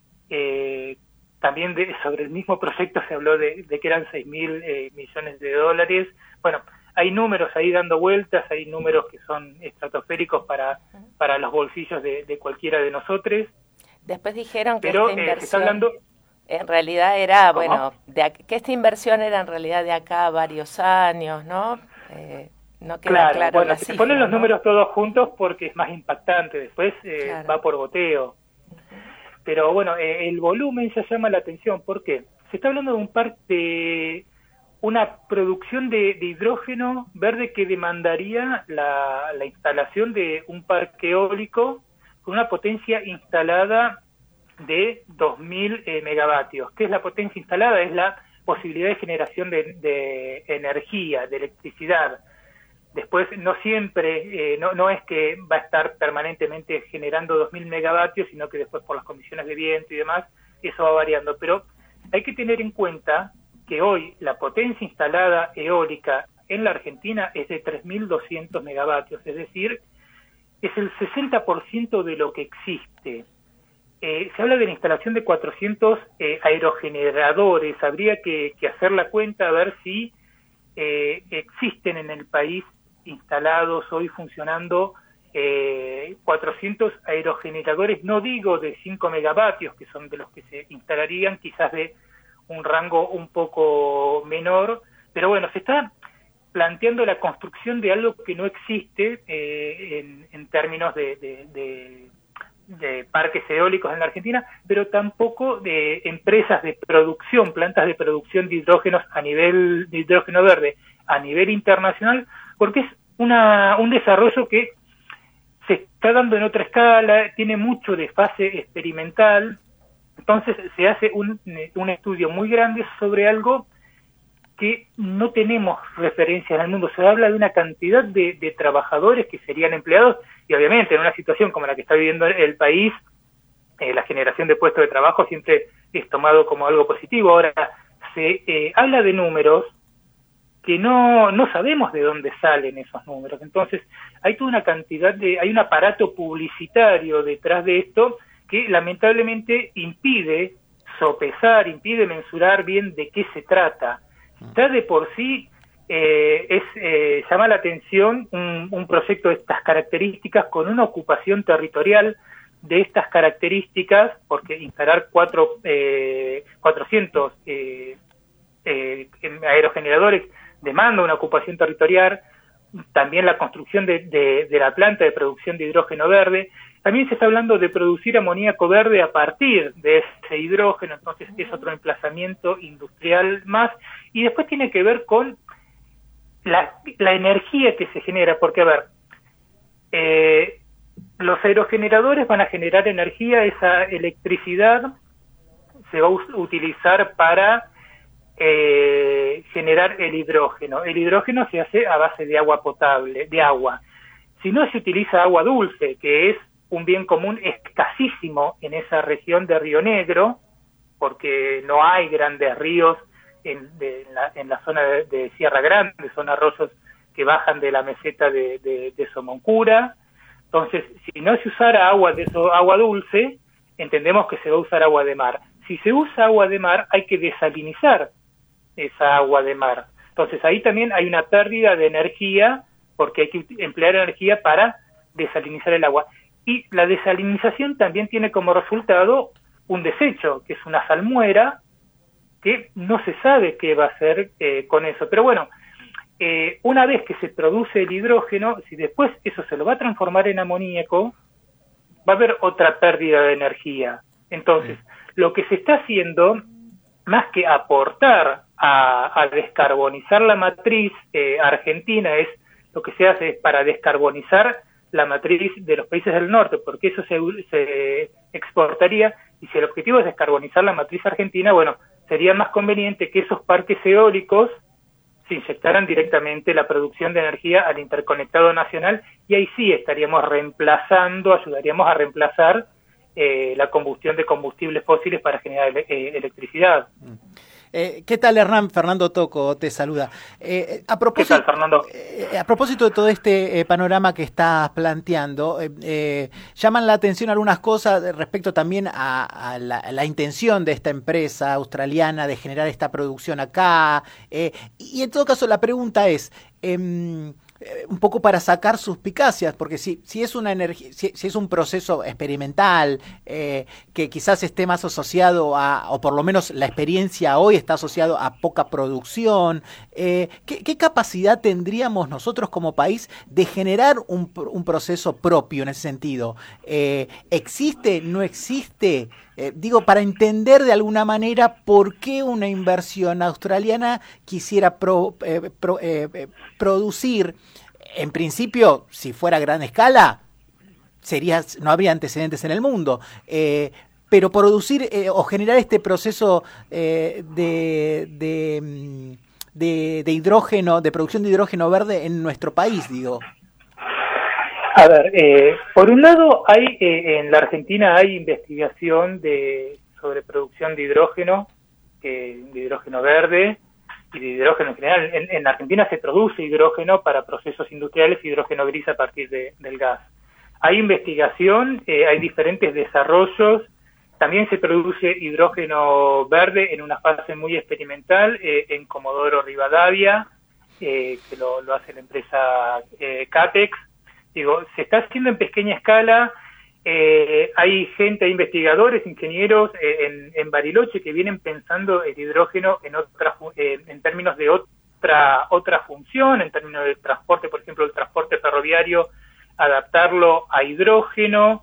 también sobre el mismo proyecto se habló de que eran 6.000 millones de dólares. Bueno, hay números ahí dando vueltas, hay números que son estratosféricos para los bolsillos de cualquiera de nosotros. Después dijeron que pero esta inversión se está hablando... en realidad era, ¿Cómo? bueno, que esta inversión era en realidad de acá a varios años, ¿no? No queda claro bueno, la se cifra, ponen los ¿no? números todos juntos porque es más impactante, después Claro. va por goteo. Pero bueno, el volumen ya llama la atención, ¿por qué? Se está hablando de una producción de hidrógeno verde que demandaría la instalación de un parque eólico con una potencia instalada de 2.000 megavatios. ¿Qué es la potencia instalada? Es la posibilidad de generación de energía, de electricidad. Después, no siempre, no es que va a estar permanentemente generando 2.000 megavatios, sino que después por las condiciones de viento y demás, eso va variando. Pero hay que tener en cuenta que hoy la potencia instalada eólica en la Argentina es de 3.200 megavatios, es decir, es el 60% de lo que existe. Se habla de la instalación de 400 aerogeneradores. Habría que hacer la cuenta a ver si existen en el país instalados hoy funcionando 400 aerogeneradores, no digo de 5 megavatios, que son de los que se instalarían, quizás de un rango un poco menor, pero bueno, se está planteando la construcción de algo que no existe en términos de parques eólicos en la Argentina, pero tampoco de empresas de producción, plantas de producción de hidrógenos de hidrógeno verde a nivel internacional, porque es un desarrollo que se está dando en otra escala, tiene mucho de fase experimental, entonces se hace un estudio muy grande sobre algo que no tenemos referencias en el mundo. Se habla de una cantidad de trabajadores que serían empleados, y obviamente en una situación como la que está viviendo el país, la generación de puestos de trabajo siempre es tomado como algo positivo. Ahora, se habla de números que no sabemos de dónde salen esos números. Entonces, hay toda una cantidad hay un aparato publicitario detrás de esto que lamentablemente impide sopesar, impide mensurar bien de qué se trata. Ya de por sí llama la atención un proyecto de estas características con una ocupación territorial de estas características, porque instalar 400 aerogeneradores demanda una ocupación territorial, también la construcción de la planta de producción de hidrógeno verde. También se está hablando de producir amoníaco verde a partir de ese hidrógeno, entonces es otro emplazamiento industrial más. Y después tiene que ver con la energía que se genera, porque a ver, los aerogeneradores van a generar energía, esa electricidad se va a utilizar para generar el hidrógeno. El hidrógeno se hace a base de agua potable, de agua. Si no se utiliza agua dulce, que es un bien común escasísimo en esa región de Río Negro, porque no hay grandes ríos en la zona de Sierra Grande, son arroyos que bajan de la meseta de Somoncura. Entonces, si no se usara agua dulce, entendemos que se va a usar agua de mar. Si se usa agua de mar, hay que desalinizar esa agua de mar. Entonces, ahí también hay una pérdida de energía, porque hay que emplear energía para desalinizar el agua. Y la desalinización también tiene como resultado un desecho, que es una salmuera, que no se sabe qué va a hacer con eso. Pero bueno, una vez que se produce el hidrógeno, si después eso se lo va a transformar en amoníaco, va a haber otra pérdida de energía. Entonces, lo que se está haciendo, más que aportar a descarbonizar la matriz argentina, lo que se hace es para descarbonizar la matriz de los países del norte, porque eso se exportaría, y si el objetivo es descarbonizar la matriz argentina, bueno, sería más conveniente que esos parques eólicos se inyectaran directamente la producción de energía al interconectado nacional, y ahí sí estaríamos ayudaríamos a reemplazar la combustión de combustibles fósiles para generar electricidad. ¿Qué tal, Hernán? Fernando Toco te saluda. A propósito, ¿qué tal, Fernando? A propósito de todo este panorama que estás planteando, llaman la atención algunas cosas respecto también a la intención de esta empresa australiana de generar esta producción acá. Y en todo caso, la pregunta es... un poco para sacar suspicacias, porque si es una energía, si es un proceso experimental que quizás esté más asociado o por lo menos la experiencia hoy está asociado a poca producción, ¿qué capacidad tendríamos nosotros como país de generar un proceso propio en ese sentido? ¿Existe? ¿No existe? Digo, para entender de alguna manera por qué una inversión australiana quisiera producir, en principio, si fuera a gran escala, no habría antecedentes en el mundo, pero producir o generar este proceso de hidrógeno, de producción de hidrógeno verde en nuestro país, digo. A ver, por un lado en la Argentina hay investigación sobre producción de hidrógeno verde y de hidrógeno en general. En Argentina se produce hidrógeno para procesos industriales, hidrógeno gris a partir del gas. Hay investigación, hay diferentes desarrollos, también se produce hidrógeno verde en una fase muy experimental en Comodoro Rivadavia, que lo hace la empresa Catex. Digo, se está haciendo en pequeña escala, hay investigadores, ingenieros en Bariloche que vienen pensando el hidrógeno en términos de otra función, en términos de transporte, por ejemplo, el transporte ferroviario, adaptarlo a hidrógeno.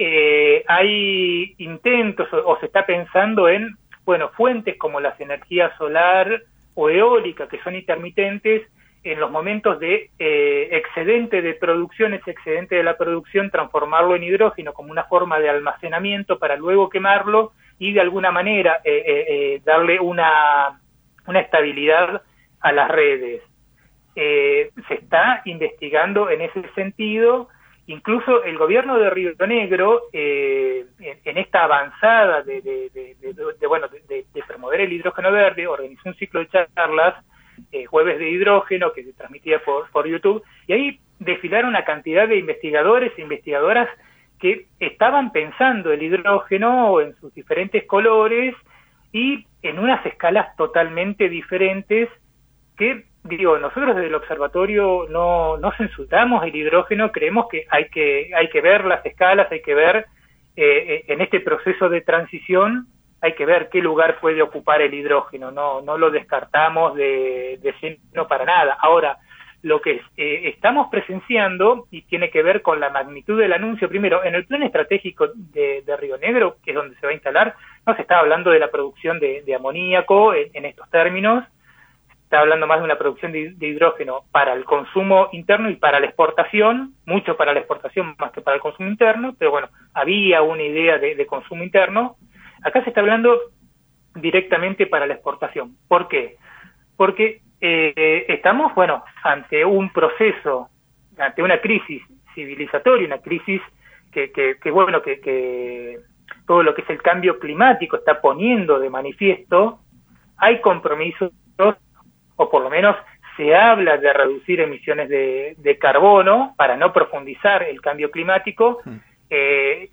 Hay intentos o se está pensando en, fuentes como las energías solar o eólica, que son intermitentes, en los momentos de excedente de producción, ese excedente de la producción, transformarlo en hidrógeno como una forma de almacenamiento para luego quemarlo y de alguna manera darle una estabilidad a las redes. Se está investigando en ese sentido. Incluso el gobierno de Río Negro, en esta avanzada de promover el hidrógeno verde, organizó un ciclo de charlas, Jueves de Hidrógeno, que se transmitía por YouTube, y ahí desfilaron una cantidad de investigadores e investigadoras que estaban pensando el hidrógeno en sus diferentes colores y en unas escalas totalmente diferentes que, nosotros desde el observatorio no censuramos el hidrógeno, creemos que hay que ver las escalas, hay que ver en este proceso de transición, hay que ver qué lugar puede ocupar el hidrógeno, no lo descartamos de lleno para nada. Ahora, lo que estamos presenciando, y tiene que ver con la magnitud del anuncio, primero, en el plan estratégico de Río Negro, que es donde se va a instalar, no se está hablando de la producción de amoníaco en estos términos, está hablando más de una producción de hidrógeno para el consumo interno y para la exportación, mucho para la exportación más que para el consumo interno, pero bueno, había una idea de consumo interno. Acá se está hablando directamente para la exportación. ¿Por qué? Porque estamos, bueno, ante un proceso, ante una crisis civilizatoria, una crisis que todo lo que es el cambio climático está poniendo de manifiesto. Hay compromisos, o por lo menos se habla de reducir emisiones de carbono para no profundizar el cambio climático. El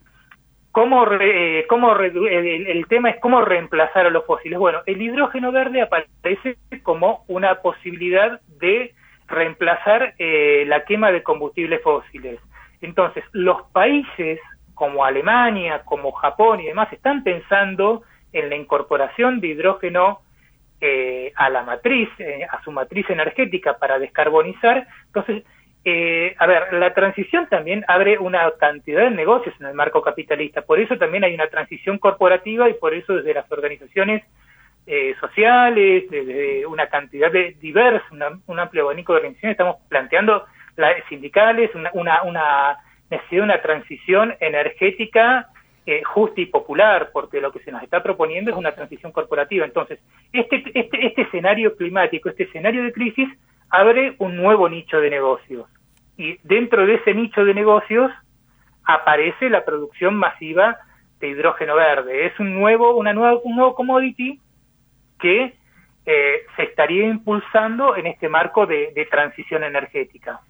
tema es cómo reemplazar a los fósiles. Bueno, el hidrógeno verde aparece como una posibilidad de reemplazar la quema de combustibles fósiles. Entonces, los países como Alemania, como Japón y demás están pensando en la incorporación de hidrógeno a la matriz, a su matriz energética para descarbonizar. Entonces, la transición también abre una cantidad de negocios en el marco capitalista. Por eso también hay una transición corporativa y por eso desde las organizaciones sociales, desde una cantidad de diversas, un amplio abanico de organizaciones, estamos planteando sindicales una necesidad de una transición energética justa y popular, porque lo que se nos está proponiendo es una transición corporativa. Entonces, este escenario climático, este escenario de crisis, abre un nuevo nicho de negocios. Y dentro de ese nicho de negocios aparece la producción masiva de hidrógeno verde. Es un nuevo commodity que se estaría impulsando en este marco de transición energética.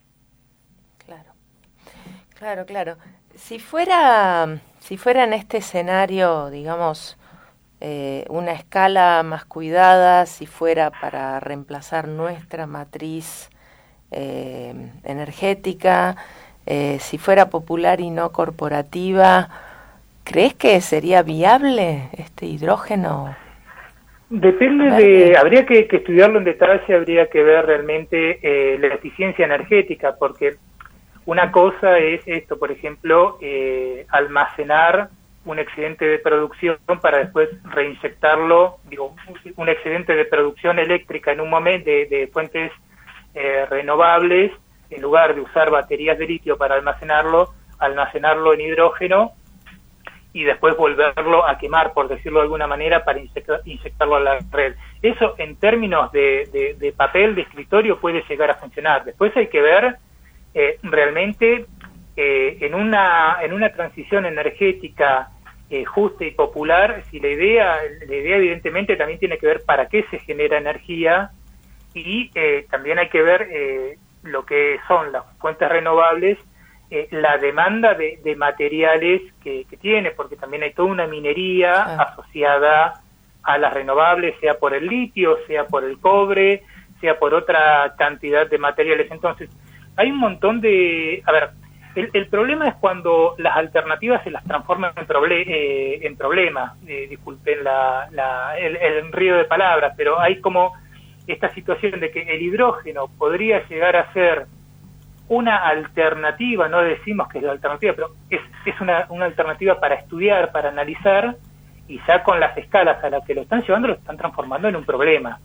Claro. Si fuera en este escenario, digamos, una escala más cuidada, si fuera para reemplazar nuestra matriz energética, si fuera popular y no corporativa, ¿crees que sería viable este hidrógeno? Depende habría que estudiarlo en detalle, habría que ver realmente la eficiencia energética, porque una cosa es esto, por ejemplo, almacenar un excedente de producción para después reinyectarlo, un excedente de producción eléctrica en un momento de fuentes renovables, en lugar de usar baterías de litio para almacenarlo en hidrógeno y después volverlo a quemar, por decirlo de alguna manera, para inyectarlo a la red. Eso en términos de papel, de escritorio, puede llegar a funcionar. Después hay que ver realmente en una transición energética justa y popular, si la idea evidentemente también tiene que ver para qué se genera energía, y también hay que ver lo que son las fuentes renovables, la demanda de materiales que tiene, porque también hay toda una minería asociada a las renovables, sea por el litio, sea por el cobre, sea por otra cantidad de materiales. Entonces, hay un montón de... el problema es cuando las alternativas se las transforman en problemas. Disculpen el enredo de palabras, pero hay como esta situación de que el hidrógeno podría llegar a ser una alternativa, no decimos que es la alternativa, pero es una alternativa para estudiar, para analizar, y ya con las escalas a las que lo están llevando, lo están transformando en un problema.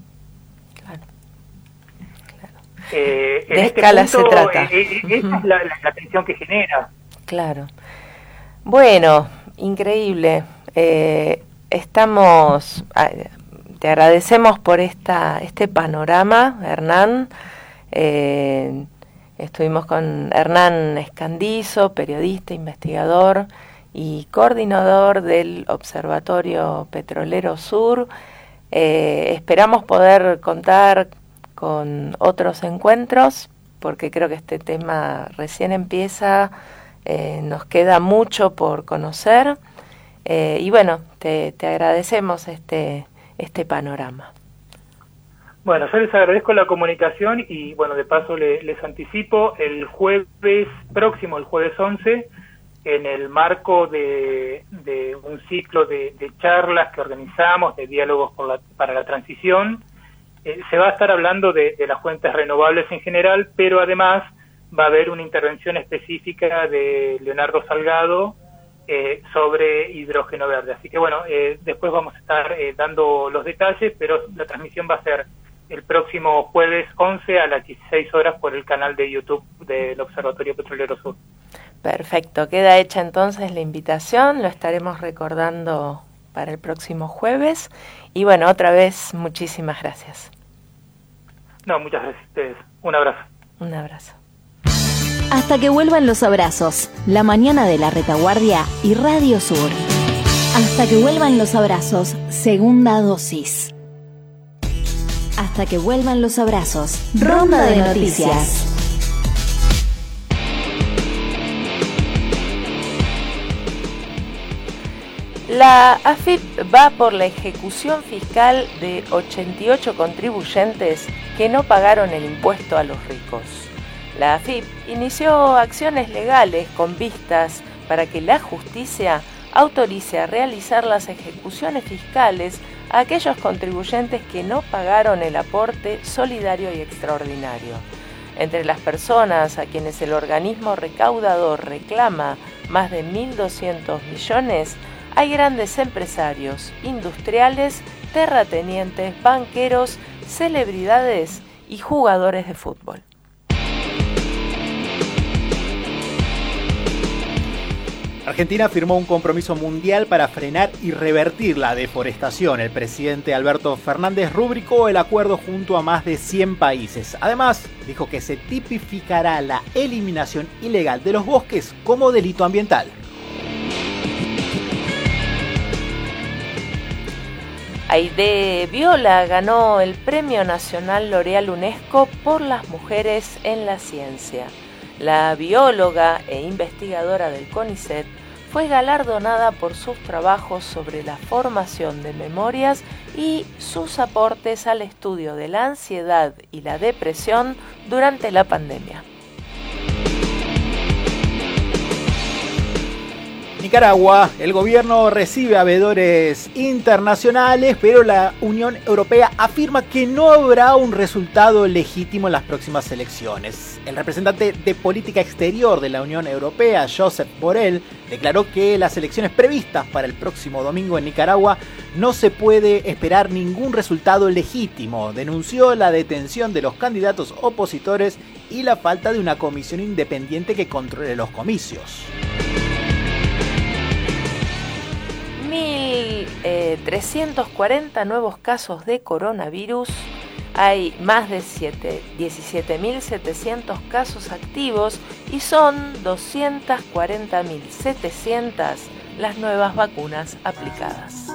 De escala se trata. Esa es la tensión que genera. Claro. Bueno, increíble. Te agradecemos por este panorama, Hernán. Estuvimos con Hernán Escandizo, periodista, investigador y coordinador del Observatorio Petrolero Sur. Esperamos poder contar con otros encuentros, porque creo que este tema recién empieza, nos queda mucho por conocer, y bueno, te agradecemos este panorama. Bueno, yo les agradezco la comunicación y bueno, de paso les anticipo, el jueves próximo, el jueves 11, en el marco de un ciclo de charlas que organizamos, de diálogos para la transición, se va a estar hablando de las fuentes renovables en general, pero además va a haber una intervención específica de Leonardo Salgado sobre hidrógeno verde. Así que bueno, después vamos a estar dando los detalles, pero la transmisión va a ser el próximo jueves 11 a las 16 horas por el canal de YouTube del Observatorio Petrolero Sur. Perfecto, queda hecha entonces la invitación, lo estaremos recordando para el próximo jueves. Y bueno, otra vez, muchísimas gracias. No, muchas gracias a ustedes. Un abrazo. Un abrazo. Hasta que vuelvan los abrazos, la mañana de la retaguardia y Radio Sur. Hasta que vuelvan los abrazos, segunda dosis. Hasta que vuelvan los abrazos, ronda de noticias. La AFIP va por la ejecución fiscal de 88 contribuyentes que no pagaron el impuesto a los ricos. La AFIP inició acciones legales con vistas para que la justicia autorice a realizar las ejecuciones fiscales a aquellos contribuyentes que no pagaron el aporte solidario y extraordinario. Entre las personas a quienes el organismo recaudador reclama más de 1.200 millones, hay grandes empresarios, industriales, terratenientes, banqueros, celebridades y jugadores de fútbol. Argentina firmó un compromiso mundial para frenar y revertir la deforestación. El presidente Alberto Fernández rubricó el acuerdo junto a más de 100 países. Además, dijo que se tipificará la eliminación ilegal de los bosques como delito ambiental. Aide Viola ganó el Premio Nacional L'Oréal UNESCO por las mujeres en la ciencia. La bióloga e investigadora del CONICET fue galardonada por sus trabajos sobre la formación de memorias y sus aportes al estudio de la ansiedad y la depresión durante la pandemia. Nicaragua, el gobierno recibe a veedores internacionales, pero la Unión Europea afirma que no habrá un resultado legítimo en las próximas elecciones. El representante de política exterior de la Unión Europea, Josep Borrell, declaró que las elecciones previstas para el próximo domingo en Nicaragua no se puede esperar ningún resultado legítimo. Denunció la detención de los candidatos opositores y la falta de una comisión independiente que controle los comicios. 1.340 nuevos casos de coronavirus, hay más de 17.700 casos activos y son 240.700 las nuevas vacunas aplicadas.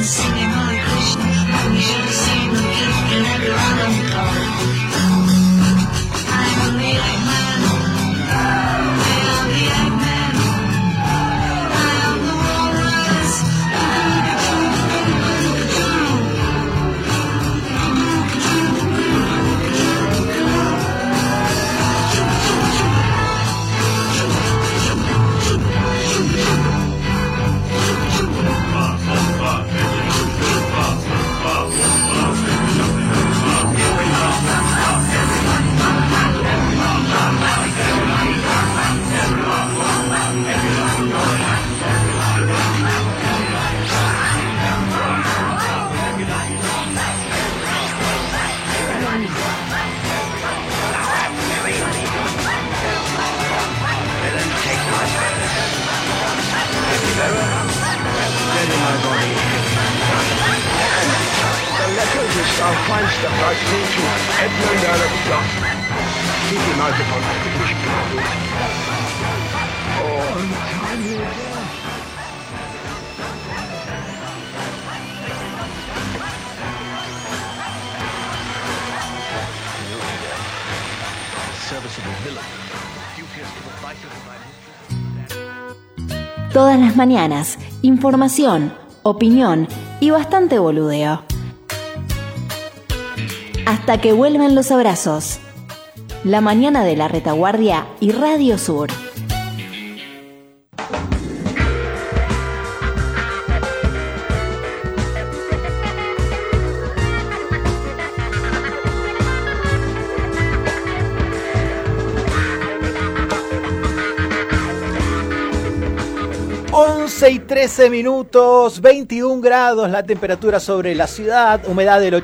singing Hare Krishna. You should have seen the kid in every random call. I'm a real Eggman. I am the Eggman. I am the walrus. I'll find stuff like teaching Edmund Alexander. Keep him out of my Oh, I'm tiny again. Serviceable villain. Todas las mañanas, información, opinión y bastante boludeo. Hasta que vuelvan los abrazos. La mañana de la Retaguardia y Radio Sur. Y 13 minutos, 21 grados la temperatura sobre la ciudad, humedad del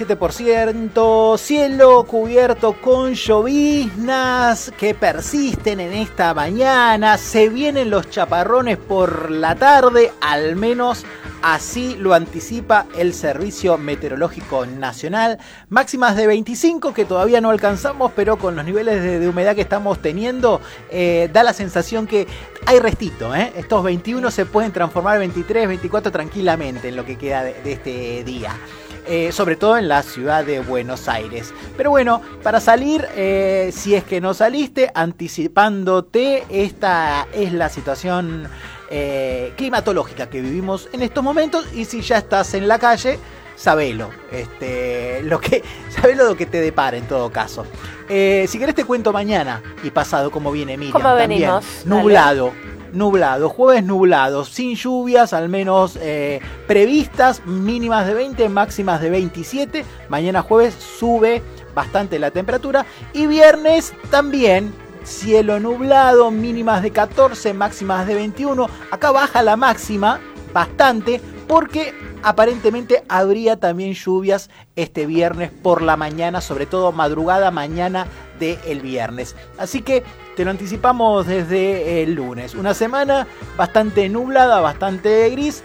87%, cielo cubierto con lloviznas que persisten en esta mañana, se vienen los chaparrones por la tarde, al menos así lo anticipa el Servicio Meteorológico Nacional. Máximas de 25 que todavía no alcanzamos, pero con los niveles de humedad que estamos teniendo, da la sensación que hay restito, ¿eh? Estos 21 se pueden transformar en 23, 24 tranquilamente en lo que queda de este día. Sobre todo en la ciudad de Buenos Aires. Pero bueno, para salir, si es que no saliste, anticipándote, esta es la situación climatológica que vivimos en estos momentos. Y si ya estás en la calle, sabelo, lo que te depara en todo caso. Si querés te cuento mañana y pasado cómo viene Miriam. ¿Cómo venimos? Nublado, jueves nublado, sin lluvias, al menos previstas, mínimas de 20, máximas de 27. Mañana jueves sube bastante la temperatura. Y viernes también, cielo nublado, mínimas de 14, máximas de 21. Acá baja la máxima bastante porque aparentemente habría también lluvias este viernes por la mañana, sobre todo madrugada mañana del viernes. Así que te lo anticipamos desde el lunes. Una semana bastante nublada, bastante gris,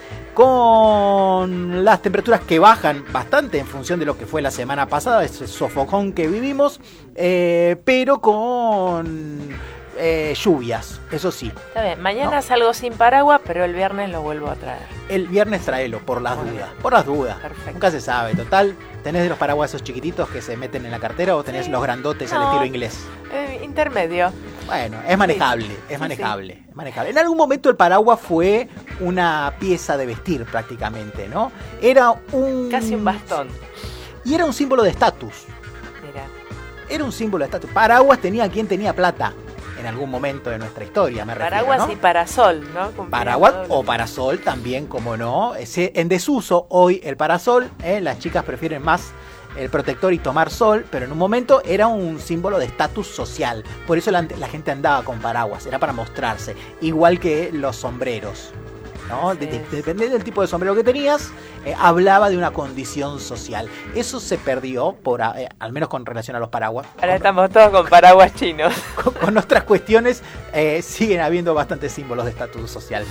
con las temperaturas que bajan bastante en función de lo que fue la semana pasada, ese sofocón que vivimos, pero con lluvias, eso sí. Está bien, mañana salgo sin paraguas, pero el viernes lo vuelvo a traer. El viernes tráelo, por las dudas. Perfecto. Nunca se sabe, total. ¿Tenés de los paraguas esos chiquititos que se meten en la cartera o tenés los grandotes al estilo inglés? Intermedio. Bueno, es manejable, es manejable. En algún momento el paraguas fue una pieza de vestir prácticamente, ¿no? Era casi un bastón. Y era un símbolo de estatus. Mira. Era un símbolo de estatus. Paraguas tenía quien tenía plata. En algún momento de nuestra historia, me refiero, paraguas, ¿no? Y parasol, ¿no? Paraguas o parasol también, como no. En desuso hoy el parasol, las chicas prefieren más el protector y tomar sol, pero en un momento era un símbolo de estatus social. Por eso la gente andaba con paraguas, era para mostrarse. Igual que los sombreros, ¿no? Sí. Depende del tipo de sombrero que tenías, hablaba de una condición social. Eso se perdió, al menos con relación a los paraguas. Ahora estamos todos con paraguas chinos. Con otras cuestiones siguen habiendo bastantes símbolos de estatus social.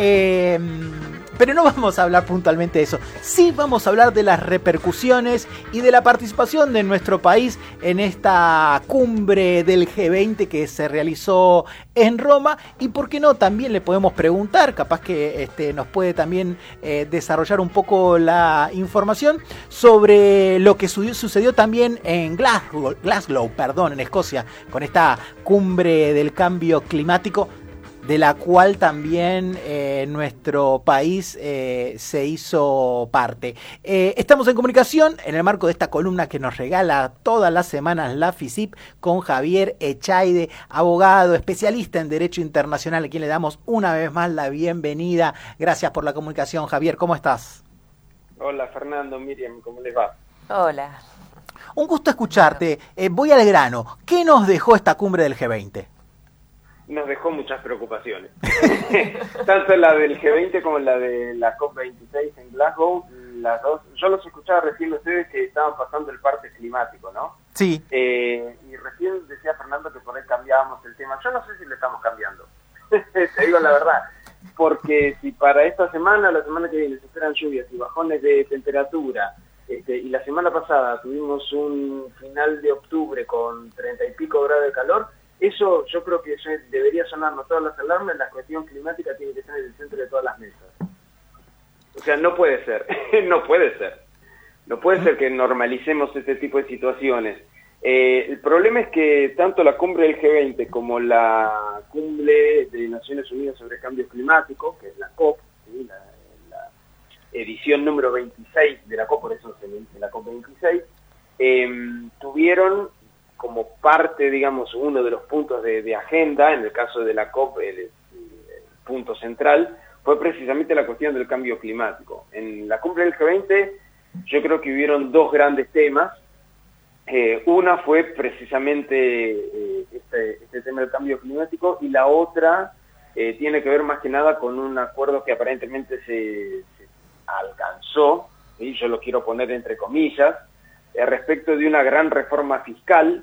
Pero no vamos a hablar puntualmente de eso. Sí vamos a hablar de las repercusiones y de la participación de nuestro país en esta cumbre del G20 que se realizó en Roma. Y por qué no, también le podemos preguntar, capaz que nos puede también desarrollar un poco la información sobre lo que sucedió también en Glasgow, en Escocia, con esta cumbre del cambio climático, de la cual también nuestro país se hizo parte. Estamos en comunicación en el marco de esta columna que nos regala todas las semanas la FICIP con Javier Echaide, abogado, especialista en Derecho Internacional, a quien le damos una vez más la bienvenida. Gracias por la comunicación, Javier. ¿Cómo estás? Hola, Fernando, Miriam, ¿cómo les va? Hola. Un gusto escucharte. Voy al grano. ¿Qué nos dejó esta cumbre del G20? Nos dejó muchas preocupaciones. Tanto la del G20 como la de la COP26 en Glasgow, las dos. Yo los escuchaba recién ustedes que estaban pasando el parte climático, ¿no? Sí. Y recién decía Fernando que por ahí cambiábamos el tema. Yo no sé si lo estamos cambiando. Te digo la verdad. Porque si para esta semana, la semana que viene, se esperan lluvias y bajones de temperatura, y la semana pasada tuvimos un final de octubre con 30 y pico grados de calor, eso yo creo que eso debería sonarnos todas las alarmas. La cuestión climática tiene que estar en el centro de todas las mesas. O sea, no puede ser, no puede ser que normalicemos este tipo de situaciones. El problema es que tanto la cumbre del G20 como la cumbre de Naciones Unidas sobre Cambio Climático, que es la COP, ¿sí? la edición número 26 de la COP, por eso se le dice la COP 26, tuvieron como parte, digamos, uno de los puntos de agenda. En el caso de la COP, el punto central fue precisamente la cuestión del cambio climático. En la cumbre del G20 yo creo que hubieron dos grandes temas. Una fue precisamente este tema del cambio climático, y la otra tiene que ver más que nada con un acuerdo que aparentemente se alcanzó, y yo lo quiero poner entre comillas, respecto de una gran reforma fiscal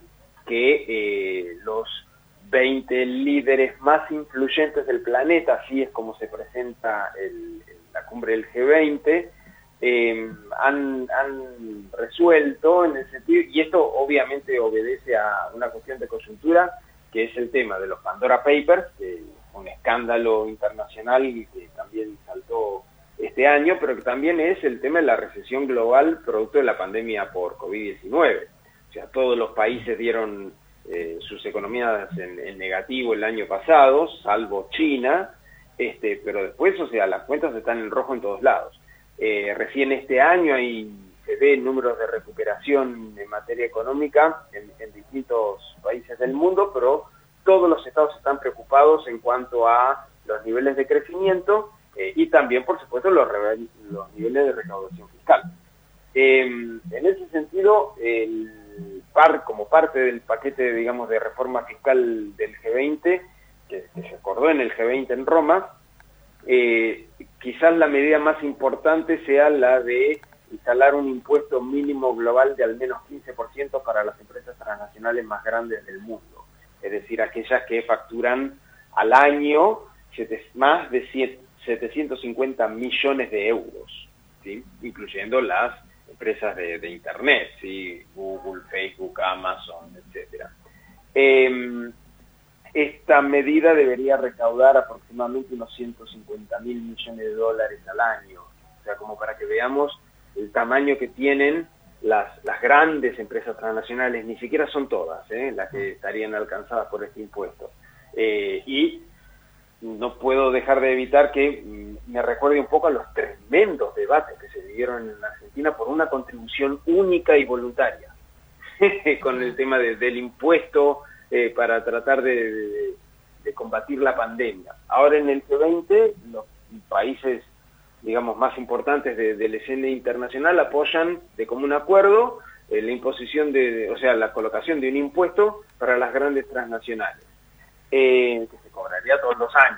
que los 20 líderes más influyentes del planeta, así es como se presenta la cumbre del G20, han resuelto en el sentido, y esto obviamente obedece a una cuestión de coyuntura, que es el tema de los Pandora Papers, que fue un escándalo internacional y que también saltó este año, pero que también es el tema de la recesión global producto de la pandemia por COVID-19. O sea, todos los países dieron sus economías en negativo el año pasado, salvo China, pero después, o sea, las cuentas están en rojo en todos lados. Recién este año se ven números de recuperación en materia económica en distintos países del mundo, pero todos los estados están preocupados en cuanto a los niveles de crecimiento y también, por supuesto, los niveles de recaudación fiscal. En ese sentido, como parte del paquete, digamos, de reforma fiscal del G20, que se acordó en el G20 en Roma, quizás la medida más importante sea la de instalar un impuesto mínimo global de al menos 15% para las empresas transnacionales más grandes del mundo, es decir, aquellas que facturan al año más de 750 millones de euros, ¿sí? Incluyendo las empresas de Internet, ¿sí? Google, Facebook, Amazon, etcétera. Esta medida debería recaudar aproximadamente unos 150.000 millones de dólares al año. O sea, como para que veamos el tamaño que tienen las grandes empresas transnacionales, ni siquiera son todas las que estarían alcanzadas por este impuesto. Y no puedo dejar de evitar que me recuerde un poco a los tremendos debates que se vivieron en Argentina por una contribución única y voluntaria con el tema del impuesto para tratar de combatir la pandemia. Ahora en el G20, los países, digamos, más importantes de la escena internacional apoyan de común acuerdo la imposición la colocación de un impuesto para las grandes transnacionales, que se cobraría todos los años,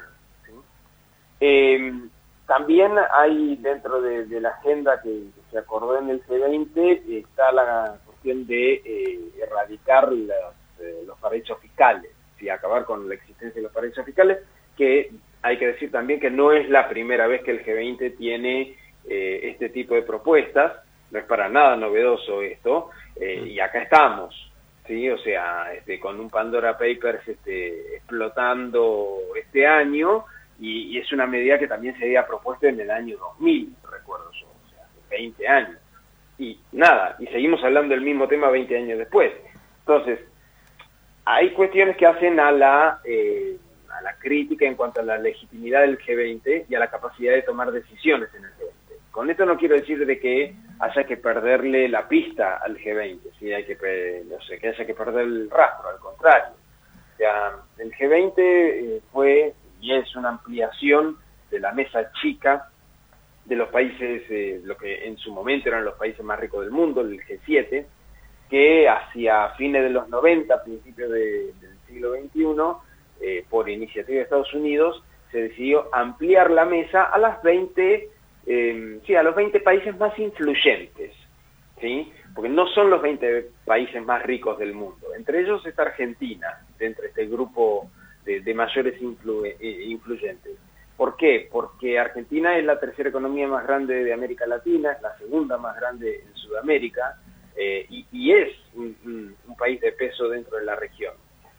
¿sí? También hay dentro de la agenda que se acordó en el G20, está la cuestión de erradicar los paraísos fiscales, acabar con la existencia de los paraísos fiscales, que hay que decir también que no es la primera vez que el G20 tiene este tipo de propuestas, no es para nada novedoso esto, y acá estamos, ¿sí? O sea, con un Pandora Papers explotando este año, y es una medida que también se había propuesto en el año 2000, recuerdo yo, o sea, hace 20 años. Y nada, y seguimos hablando del mismo tema 20 años después. Entonces, hay cuestiones que hacen a la crítica en cuanto a la legitimidad del G20 y a la capacidad de tomar decisiones en el G20. Con esto no quiero decir de que haya que perderle la pista al G20, ¿sí? Que haya que perder el rastro, al contrario. O sea, el G20 fue y es una ampliación de la mesa chica de los países, lo que en su momento eran los países más ricos del mundo, el G7, que hacia fines de los 90, principios del siglo XXI, por iniciativa de Estados Unidos, se decidió ampliar la mesa a las 20, a los 20 países más influyentes, ¿sí? Porque no son los 20 países más ricos del mundo. Entre ellos está Argentina, dentro de este grupo de mayores influyentes. ¿Por qué? Porque Argentina es la tercera economía más grande de América Latina, es la segunda más grande en Sudamérica, y es un país de peso dentro de la región.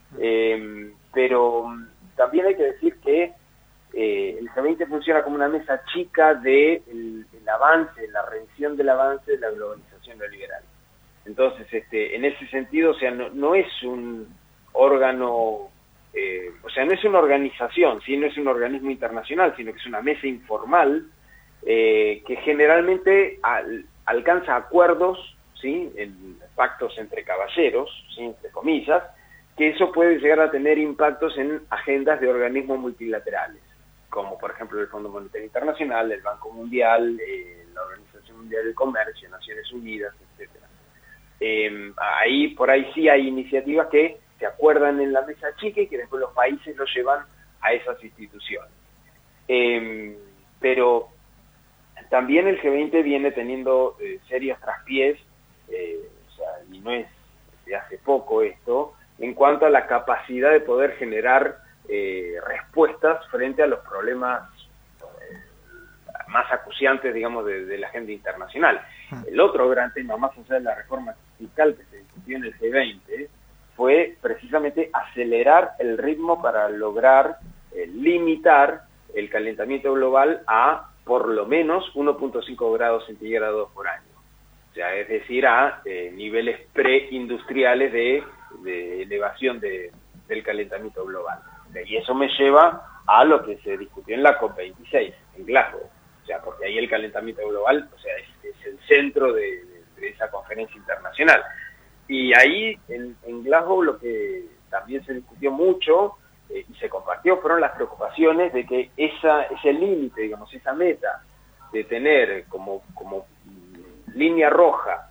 Pero también hay que decir que el G20 funciona como una mesa chica del avance, la revisión del avance de la globalización neoliberal. Entonces, en ese sentido, o sea, no es un órgano, no es una organización, ¿sí? No es un organismo internacional, sino que es una mesa informal que generalmente alcanza acuerdos, ¿sí? En pactos entre caballeros, ¿sí? Entre comillas, que eso puede llegar a tener impactos en agendas de organismos multilaterales, como por ejemplo el Fondo Monetario Internacional, el Banco Mundial, la Organización Mundial del Comercio, Naciones Unidas, etcétera. Por ahí sí hay iniciativas que se acuerdan en la mesa chica y que después los países lo llevan a esas instituciones. Pero también el G20 viene teniendo serios traspiés, y no es de hace poco esto, en cuanto a la capacidad de poder generar respuestas frente a los problemas más acuciantes, digamos, de la agenda internacional. El otro gran tema, más allá de la reforma fiscal que se discutió en el G20, fue precisamente acelerar el ritmo para lograr limitar el calentamiento global a por lo menos 1.5 grados centígrados por año. O sea, es decir, a niveles preindustriales de elevación del calentamiento global. Y eso me lleva a lo que se discutió en la COP26, en Glasgow. O sea, porque ahí el calentamiento global, o sea, es el centro de esa conferencia internacional. Y ahí, en Glasgow, lo que también se discutió mucho y se compartió fueron las preocupaciones de que ese límite, digamos, esa meta de tener como línea roja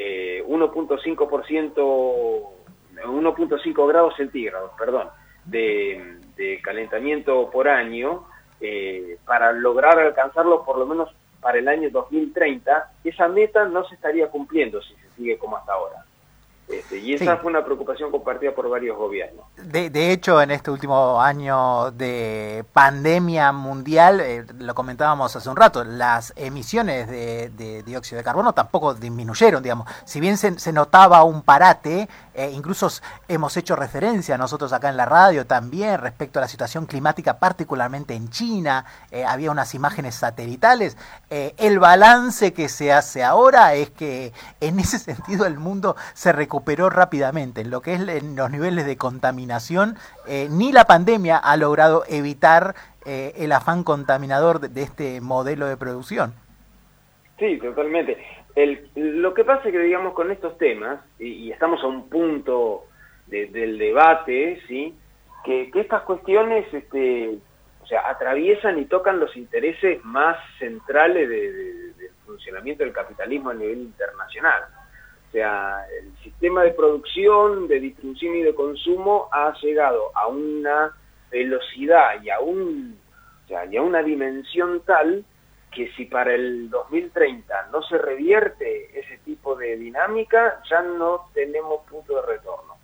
1.5 grados centígrados, de calentamiento por año, para lograr alcanzarlo por lo menos para el año 2030, esa meta no se estaría cumpliendo si se sigue como hasta ahora. Y esa fue una preocupación compartida por varios gobiernos. De hecho, en este último año de pandemia mundial, lo comentábamos hace un rato, las emisiones de dióxido de carbono tampoco disminuyeron, digamos. Si bien se notaba un parate, incluso hemos hecho referencia nosotros acá en la radio también respecto a la situación climática, particularmente en China, había unas imágenes satelitales. El balance que se hace ahora es que en ese sentido el mundo se recuperó rápidamente. En lo que es en los niveles de contaminación, ni la pandemia ha logrado evitar el afán contaminador de este modelo de producción. Sí, totalmente. Lo que pasa es que, digamos, con estos temas, y estamos a un punto del debate, ¿sí? Que estas cuestiones atraviesan y tocan los intereses más centrales del funcionamiento del capitalismo a nivel internacional. O sea, el sistema de producción, de distribución y de consumo ha llegado a una velocidad y a una dimensión tal que si para el 2030 no se revierte ese tipo de dinámica, ya no tenemos punto de retorno.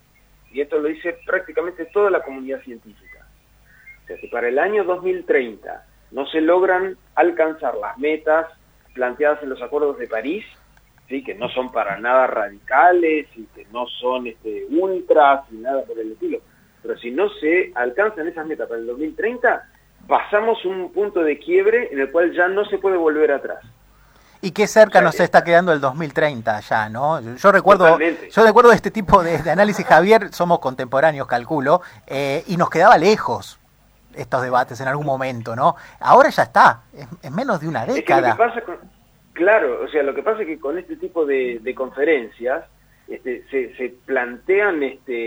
y esto lo dice prácticamente toda la comunidad científica. O sea, si para el año 2030 no se logran alcanzar las metas planteadas en los acuerdos de París, ¿sí? Que no son para nada radicales y que no son ultras y nada por el estilo, pero si no se alcanzan esas metas para el 2030, pasamos un punto de quiebre en el cual ya no se puede volver atrás. Y qué cerca nos está quedando el 2030 ya, ¿no? Yo recuerdo este tipo de análisis, Javier, somos contemporáneos, calculo, y nos quedaba lejos estos debates en algún momento, ¿no? Ahora ya está, es menos de una década. Es que lo que pasa claro, o sea, lo que pasa es que con este tipo de conferencias se plantean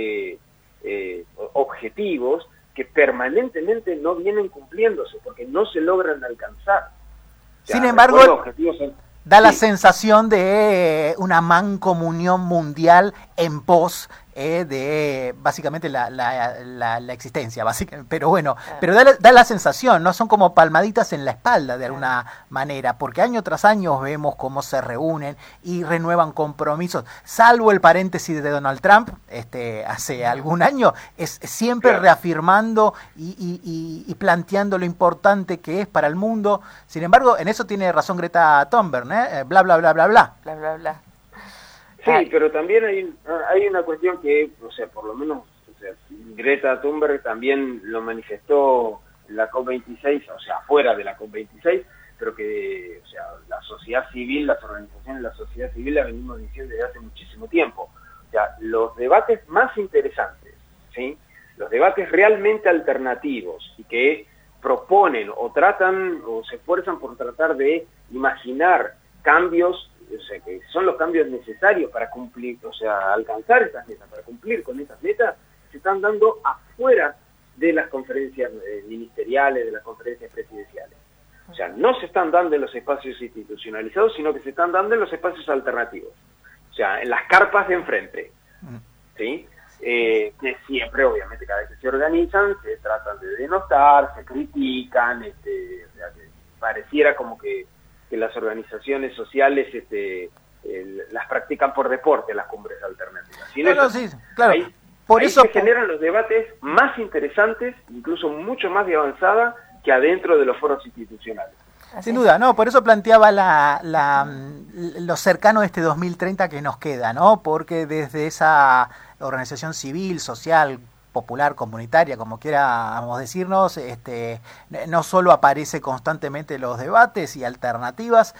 objetivos que permanentemente no vienen cumpliéndose porque no se logran alcanzar. O sea, sin embargo, da la sensación de una mancomunión mundial en pos de básicamente la existencia, pero bueno, pero da la sensación, ¿no? Son como palmaditas en la espalda de alguna manera, porque año tras año vemos cómo se reúnen y renuevan compromisos, salvo el paréntesis de Donald Trump, hace algún año, es siempre reafirmando y planteando lo importante que es para el mundo. Sin embargo, en eso tiene razón Greta Thunberg, bla, bla, bla, bla, bla. Bla, bla, bla. Sí, pero también hay una cuestión que, o sea, por lo menos, o sea, Greta Thunberg también lo manifestó en la COP26, o sea, fuera de la COP26, pero que, o sea, la sociedad civil, las organizaciones de la sociedad civil la venimos diciendo desde hace muchísimo tiempo. O sea, los debates más interesantes, ¿sí? Los debates realmente alternativos y que proponen o tratan o se esfuerzan por tratar de imaginar cambios, o sea, que son los cambios necesarios para cumplir, o sea, alcanzar esas metas, para cumplir con esas metas, se están dando afuera de las conferencias ministeriales, de las conferencias presidenciales. O sea, no se están dando en los espacios institucionalizados, sino que se están dando en los espacios alternativos. O sea, en las carpas de enfrente, ¿sí? Que siempre, obviamente, cada vez que se organizan, se tratan de denostar, se critican, o sea, que pareciera como que las organizaciones sociales las practican por deporte, las cumbres alternativas. Sí, claro. Ahí se generan los debates más interesantes, incluso mucho más de avanzada que adentro de los foros institucionales. Sin duda, no, por eso planteaba lo cercano de este 2030 que nos queda, ¿no? Porque desde esa organización civil, social, popular, comunitaria, como quieramos decirnos, no solo aparece constantemente los debates y alternativas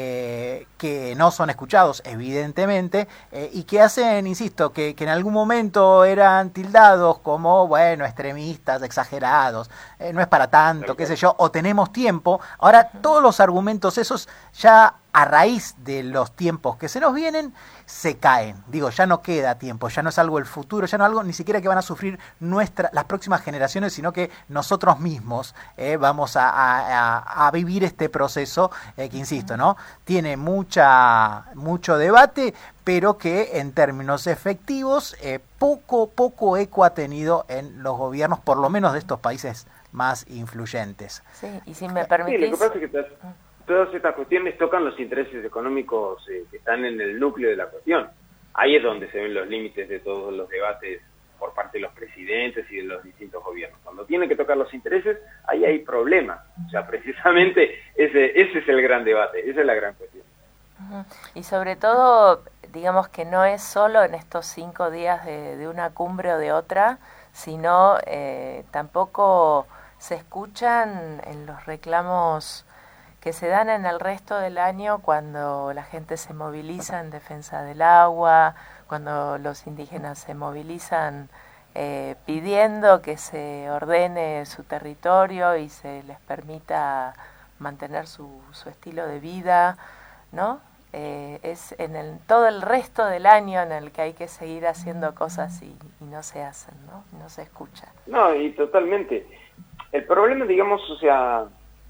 que no son escuchados, evidentemente, y que hacen, insisto, que en algún momento eran tildados como, bueno, extremistas, exagerados, no es para tanto, qué sé yo, o tenemos tiempo. Ahora, todos los argumentos esos ya a raíz de los tiempos que se nos vienen, se caen. Digo, ya no queda tiempo, ya no es algo del futuro, ya no es algo ni siquiera que van a sufrir las próximas generaciones, sino que nosotros mismos vamos a vivir este proceso que, insisto, ¿no? Tiene mucho debate, pero que en términos efectivos poco eco ha tenido en los gobiernos, por lo menos de estos países más influyentes. Sí, y si me permitís... Sí, lo que pasa es que todas estas cuestiones tocan los intereses económicos que están en el núcleo de la cuestión. Ahí es donde se ven los límites de todos los debates por parte de los presidentes y de los distintos gobiernos. Cuando tienen que tocar los intereses, ahí hay problemas. O sea, precisamente ese es el gran debate, esa es la gran cuestión. Y sobre todo, digamos que no es solo en estos 5 días de una cumbre o de otra, sino tampoco se escuchan en los reclamos que se dan en el resto del año cuando la gente se moviliza en defensa del agua, cuando los indígenas se movilizan pidiendo que se ordene su territorio y se les permita mantener su estilo de vida, ¿no? Es en todo el resto del año en el que hay que seguir haciendo cosas y no se hacen, ¿no? No se escucha. No, y totalmente. El problema, digamos, o sea...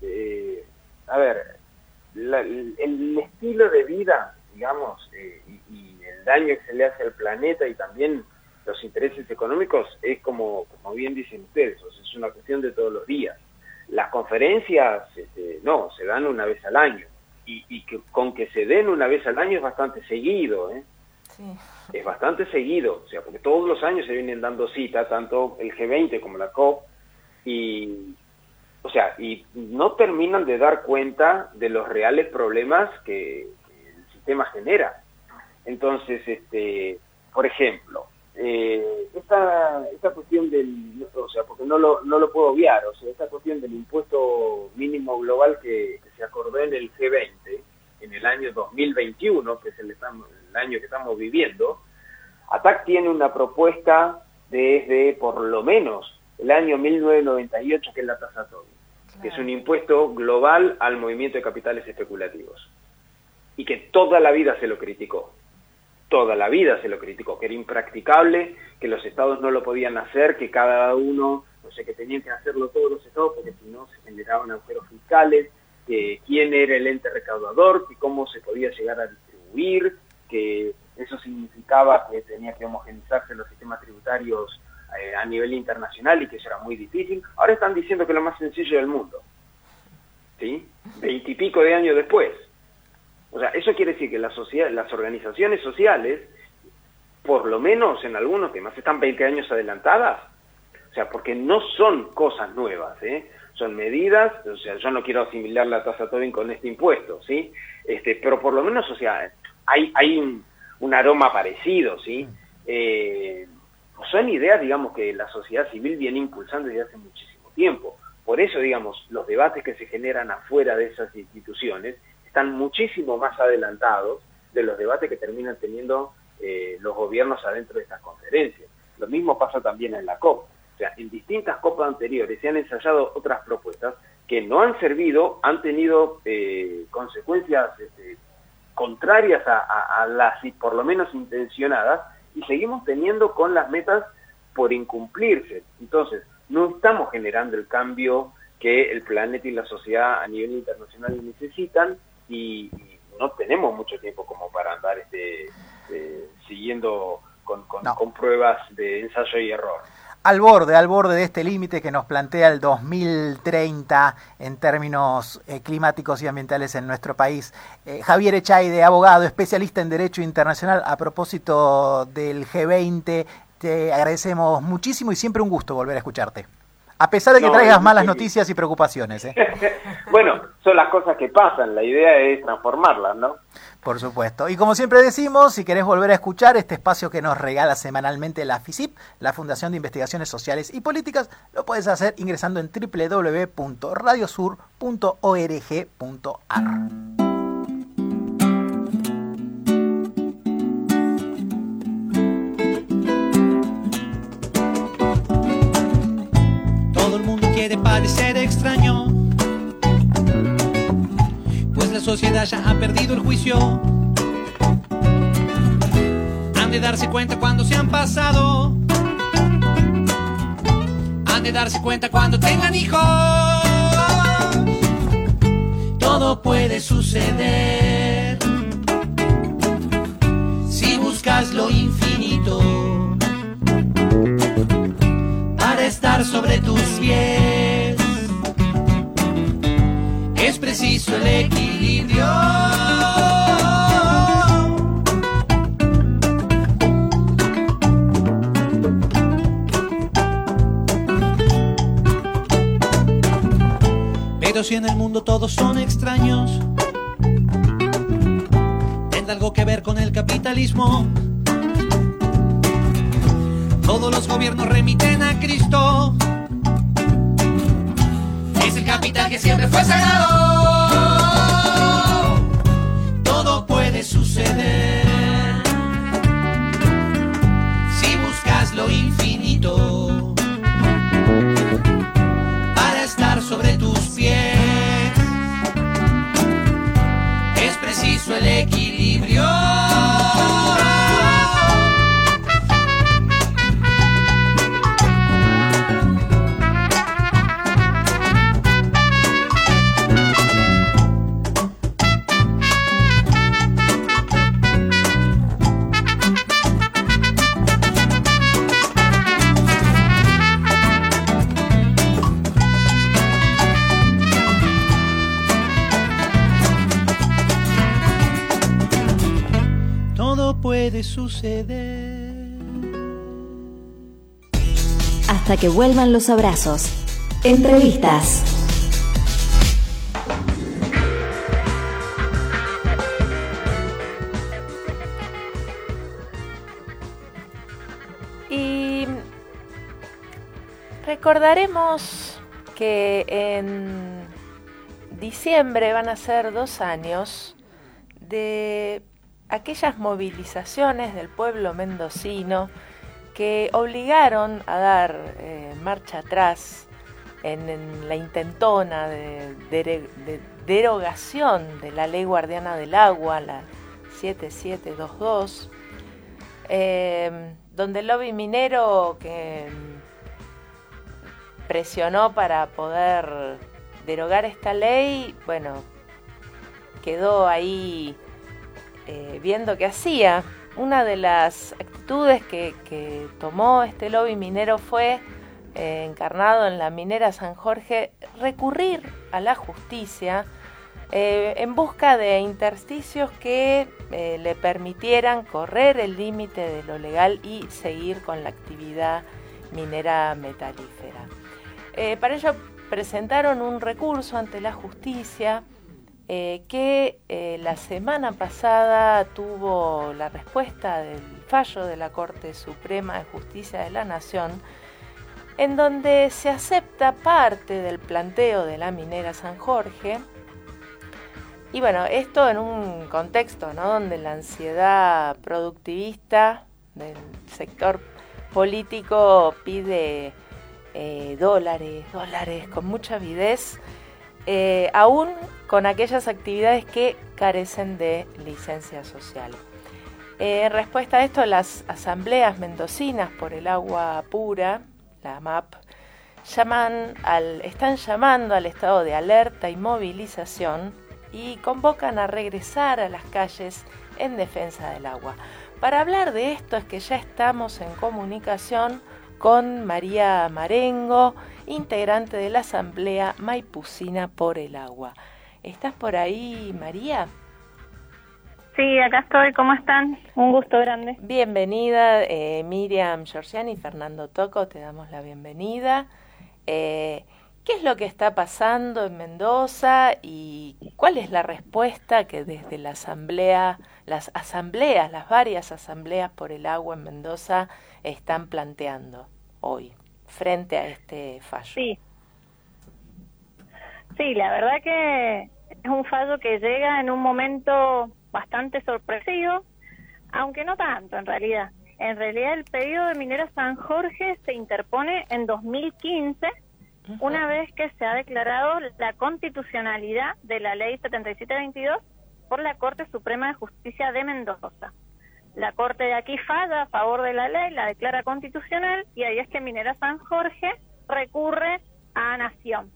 a ver, el estilo de vida, digamos, y el daño que se le hace al planeta y también los intereses económicos es como bien dicen ustedes, o sea, es una cuestión de todos los días. Las conferencias, no, se dan una vez al año y que con que se den una vez al año es bastante seguido, ¿eh? Es bastante seguido, o sea, porque todos los años se vienen dando cita, tanto el G20 como la COP, y no terminan de dar cuenta de los reales problemas que el sistema genera. Entonces, por ejemplo, esta cuestión porque no lo puedo obviar, esta cuestión del impuesto mínimo global que se acordó en el G20 en el año 2021, que es el año que estamos viviendo, ATAC tiene una propuesta desde por lo menos el año 1998, que es la tasa Tobin, que es un impuesto global al movimiento de capitales especulativos, y que toda la vida se lo criticó, que era impracticable, que los estados no lo podían hacer, que cada uno, que tenían que hacerlo todos los estados, porque si no se generaban agujeros fiscales, que quién era el ente recaudador, que cómo se podía llegar a distribuir, que eso significaba que tenía que homogenizarse los sistemas tributarios a nivel internacional y que eso era muy difícil. Ahora están diciendo que es lo más sencillo del mundo, ¿sí? 20 y pico de años después. O sea, eso quiere decir que las organizaciones sociales, por lo menos en algunos temas, están 20 años adelantadas. O sea, porque no son cosas nuevas, son medidas, yo no quiero asimilar la tasa Tobin con este impuesto, ¿sí? Pero por lo menos, hay un aroma parecido, ¿sí? Son ideas, digamos, que la sociedad civil viene impulsando desde hace muchísimo tiempo. Por eso, digamos, los debates que se generan afuera de esas instituciones están muchísimo más adelantados de los debates que terminan teniendo los gobiernos adentro de estas conferencias. Lo mismo pasa también en la COP. O sea, en distintas COP anteriores se han ensayado otras propuestas que no han servido, han tenido consecuencias contrarias a las, por lo menos intencionadas, y seguimos teniendo con las metas por incumplirse. Entonces, no estamos generando el cambio que el planeta y la sociedad a nivel internacional necesitan, y no tenemos mucho tiempo como para andar siguiendo con pruebas de ensayo y error. Al borde de este límite que nos plantea el 2030 en términos climáticos y ambientales en nuestro país. Javier Echaide, abogado, especialista en Derecho Internacional, a propósito del G20, te agradecemos muchísimo y siempre un gusto volver a escucharte. A pesar de que traigas malas noticias y preocupaciones. Bueno, son las cosas que pasan, la idea es transformarlas, ¿no? Por supuesto. Y como siempre decimos, si querés volver a escuchar este espacio que nos regala semanalmente la FICIP, la Fundación de Investigaciones Sociales y Políticas, lo puedes hacer ingresando en www.radiosur.org.ar. Quiere parecer extraño, pues la sociedad ya ha perdido el juicio. Han de darse cuenta cuando se han pasado, han de darse cuenta cuando tengan hijos. Todo puede suceder si buscas lo infinito para estar sobre tus pies. Es preciso el equilibrio. Pero si en el mundo todos son extraños, ¿tendrá algo que ver con el capitalismo? Todos los gobiernos remiten a Cristo. Es el capital que siempre fue sagrado. Todo puede suceder si buscas lo infinito para estar sobre tus pies. Es preciso el equilibrio. puede suceder. Hasta que vuelvan los abrazos. Entrevistas. Y recordaremos que en diciembre van a ser 2 años de aquellas movilizaciones del pueblo mendocino que obligaron a dar marcha atrás en la intentona de derogación de la Ley Guardiana del Agua, la 7722, donde el lobby minero que presionó para poder derogar esta ley, bueno, quedó ahí viendo qué hacía. Una de las actitudes que tomó este lobby minero fue, encarnado en la minera San Jorge, recurrir a la justicia en busca de intersticios que le permitieran correr el límite de lo legal y seguir con la actividad minera metalífera. Para ello presentaron un recurso ante la justicia que la semana pasada tuvo la respuesta del fallo de la Corte Suprema de Justicia de la Nación, en donde se acepta parte del planteo de la minera San Jorge. Y bueno, esto en un contexto, ¿no?, donde la ansiedad productivista del sector político pide dólares con mucha avidez, aún con aquellas actividades que carecen de licencia social. En respuesta a esto, las asambleas mendocinas por el agua pura, la AMAP, están llamando al estado de alerta y movilización y convocan a regresar a las calles en defensa del agua. Para hablar de esto es que ya estamos en comunicación con María Marengo, integrante de la Asamblea Maipucina por el Agua. ¿Estás por ahí, María? Sí, acá estoy. ¿Cómo están? Un gusto grande. Bienvenida, Miriam Giorgiani y Fernando Toco, te damos la bienvenida. ¿Qué es lo que está pasando en Mendoza y cuál es la respuesta que desde la Asamblea, las varias asambleas por el agua en Mendoza están planteando hoy frente a este fallo? Sí, la verdad que es un fallo que llega en un momento bastante sorpresivo, aunque no tanto en realidad. En realidad el pedido de Minera San Jorge se interpone en 2015, una vez que se ha declarado la constitucionalidad de la Ley 7722 por la Corte Suprema de Justicia de Mendoza. La Corte de aquí falla a favor de la ley, la declara constitucional, y ahí es que Minera San Jorge recurre a Nación.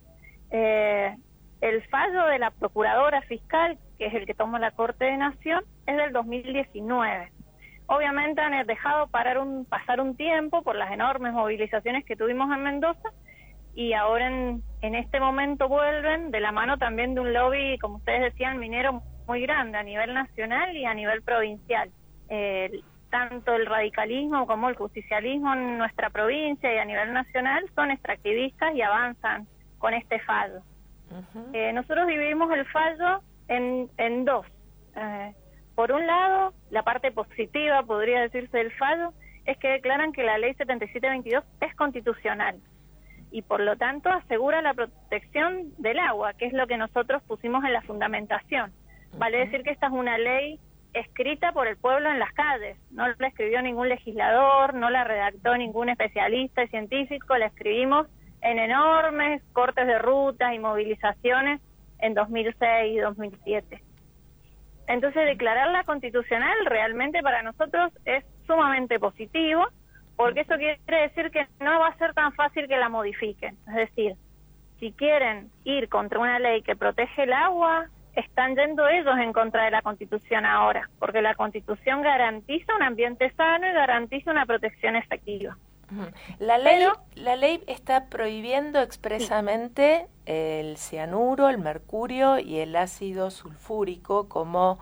El fallo de la Procuradora Fiscal, que es el que toma la Corte de Nación, es del 2019. Obviamente han dejado pasar un tiempo por las enormes movilizaciones que tuvimos en Mendoza, y ahora en este momento vuelven de la mano también de un lobby, como ustedes decían, minero muy grande a nivel nacional y a nivel provincial. Tanto el radicalismo como el justicialismo en nuestra provincia y a nivel nacional son extractivistas y avanzan con este fallo. Nosotros dividimos el fallo en dos. Por un lado, la parte positiva, podría decirse, del fallo, es que declaran que la ley 7722 es constitucional y por lo tanto asegura la protección del agua, que es lo que nosotros pusimos en la fundamentación. Vale decir que esta es una ley escrita por el pueblo en las calles, no la escribió ningún legislador, no la redactó ningún especialista y científico, la escribimos en enormes cortes de rutas y movilizaciones en 2006 y 2007. Entonces, declararla constitucional realmente para nosotros es sumamente positivo, porque eso quiere decir que no va a ser tan fácil que la modifiquen. Es decir, si quieren ir contra una ley que protege el agua, están yendo ellos en contra de la Constitución ahora, porque la Constitución garantiza un ambiente sano y garantiza una protección efectiva. La ley está prohibiendo expresamente el cianuro, el mercurio y el ácido sulfúrico como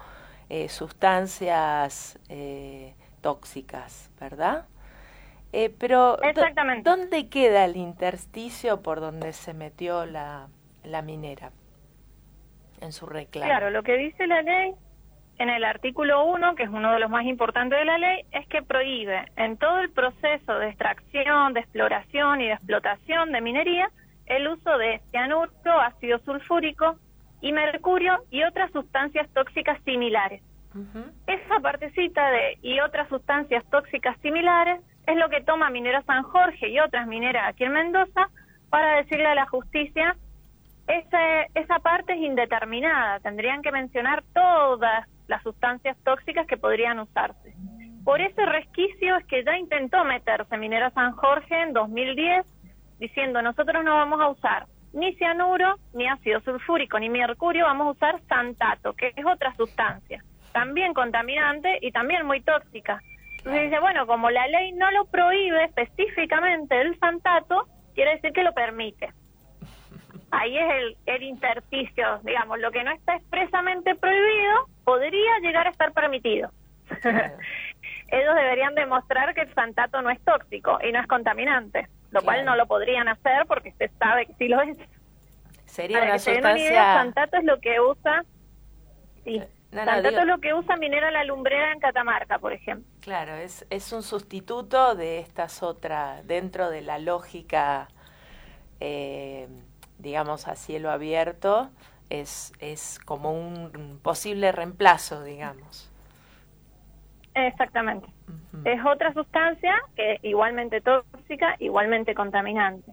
sustancias tóxicas, ¿verdad? Pero Exactamente. ¿dónde queda el intersticio por donde se metió la minera en su reclamo? Claro, lo que dice la ley en el artículo 1, que es uno de los más importantes de la ley, es que prohíbe en todo el proceso de extracción, de exploración y de explotación de minería el uso de cianuro, ácido sulfúrico y mercurio y otras sustancias tóxicas similares. Esa partecita de y otras sustancias tóxicas similares es lo que toma Minera San Jorge y otras mineras aquí en Mendoza para decirle a la justicia: esa parte es indeterminada, tendrían que mencionar todas las sustancias tóxicas que podrían usarse. Por ese resquicio es que ya intentó meterse Minera San Jorge en 2010, diciendo: nosotros no vamos a usar ni cianuro, ni ácido sulfúrico, ni mercurio, vamos a usar santato, que es otra sustancia, también contaminante y también muy tóxica. Entonces dice, bueno, como la ley no lo prohíbe específicamente el santato, quiere decir que lo permite. Ahí es el intersticio, digamos, lo que no está expresamente prohibido podría llegar a estar permitido. Ellos deberían demostrar que el santato no es tóxico y no es contaminante, lo cual no lo podrían hacer porque se sabe que sí lo es. Sería Para una que se den sustancia... una idea, santato es lo que usa... Sí. Santato digo... es lo que usa Minera La Lumbrera en Catamarca, por ejemplo. Claro, es un sustituto de estas otras, dentro de la lógica, digamos, a cielo abierto, es como un posible reemplazo, digamos. Exactamente. Es otra sustancia que igualmente tóxica, igualmente contaminante.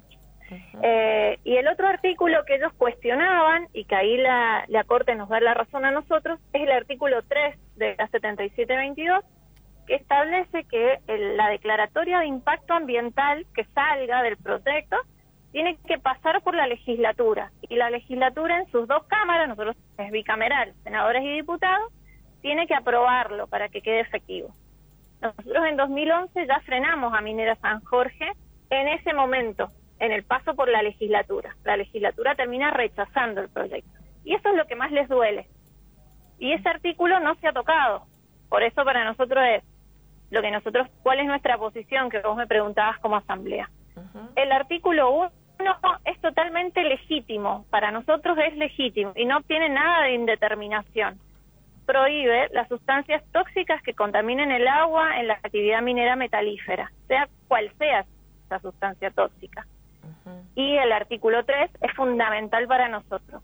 Y el otro artículo que ellos cuestionaban, y que ahí la Corte nos da la razón a nosotros, es el artículo 3 de la 7722, que establece que la declaratoria de impacto ambiental que salga del proyecto tiene que pasar por la legislatura, y la legislatura en sus dos cámaras, nosotros es bicameral, senadores y diputados, tiene que aprobarlo para que quede efectivo. Nosotros en 2011 ya frenamos a Minera San Jorge en ese momento, en el paso por la legislatura. La legislatura termina rechazando el proyecto. Y eso es lo que más les duele. Y ese artículo no se ha tocado. Por eso para nosotros es lo que nosotros, ¿cuál es nuestra posición? Que vos me preguntabas como asamblea. El artículo 1 es totalmente legítimo. Para nosotros es legítimo y no tiene nada de indeterminación. Prohíbe las sustancias tóxicas que contaminen el agua en la actividad minera metalífera, sea cual sea esa sustancia tóxica. Y el artículo 3 es fundamental para nosotros.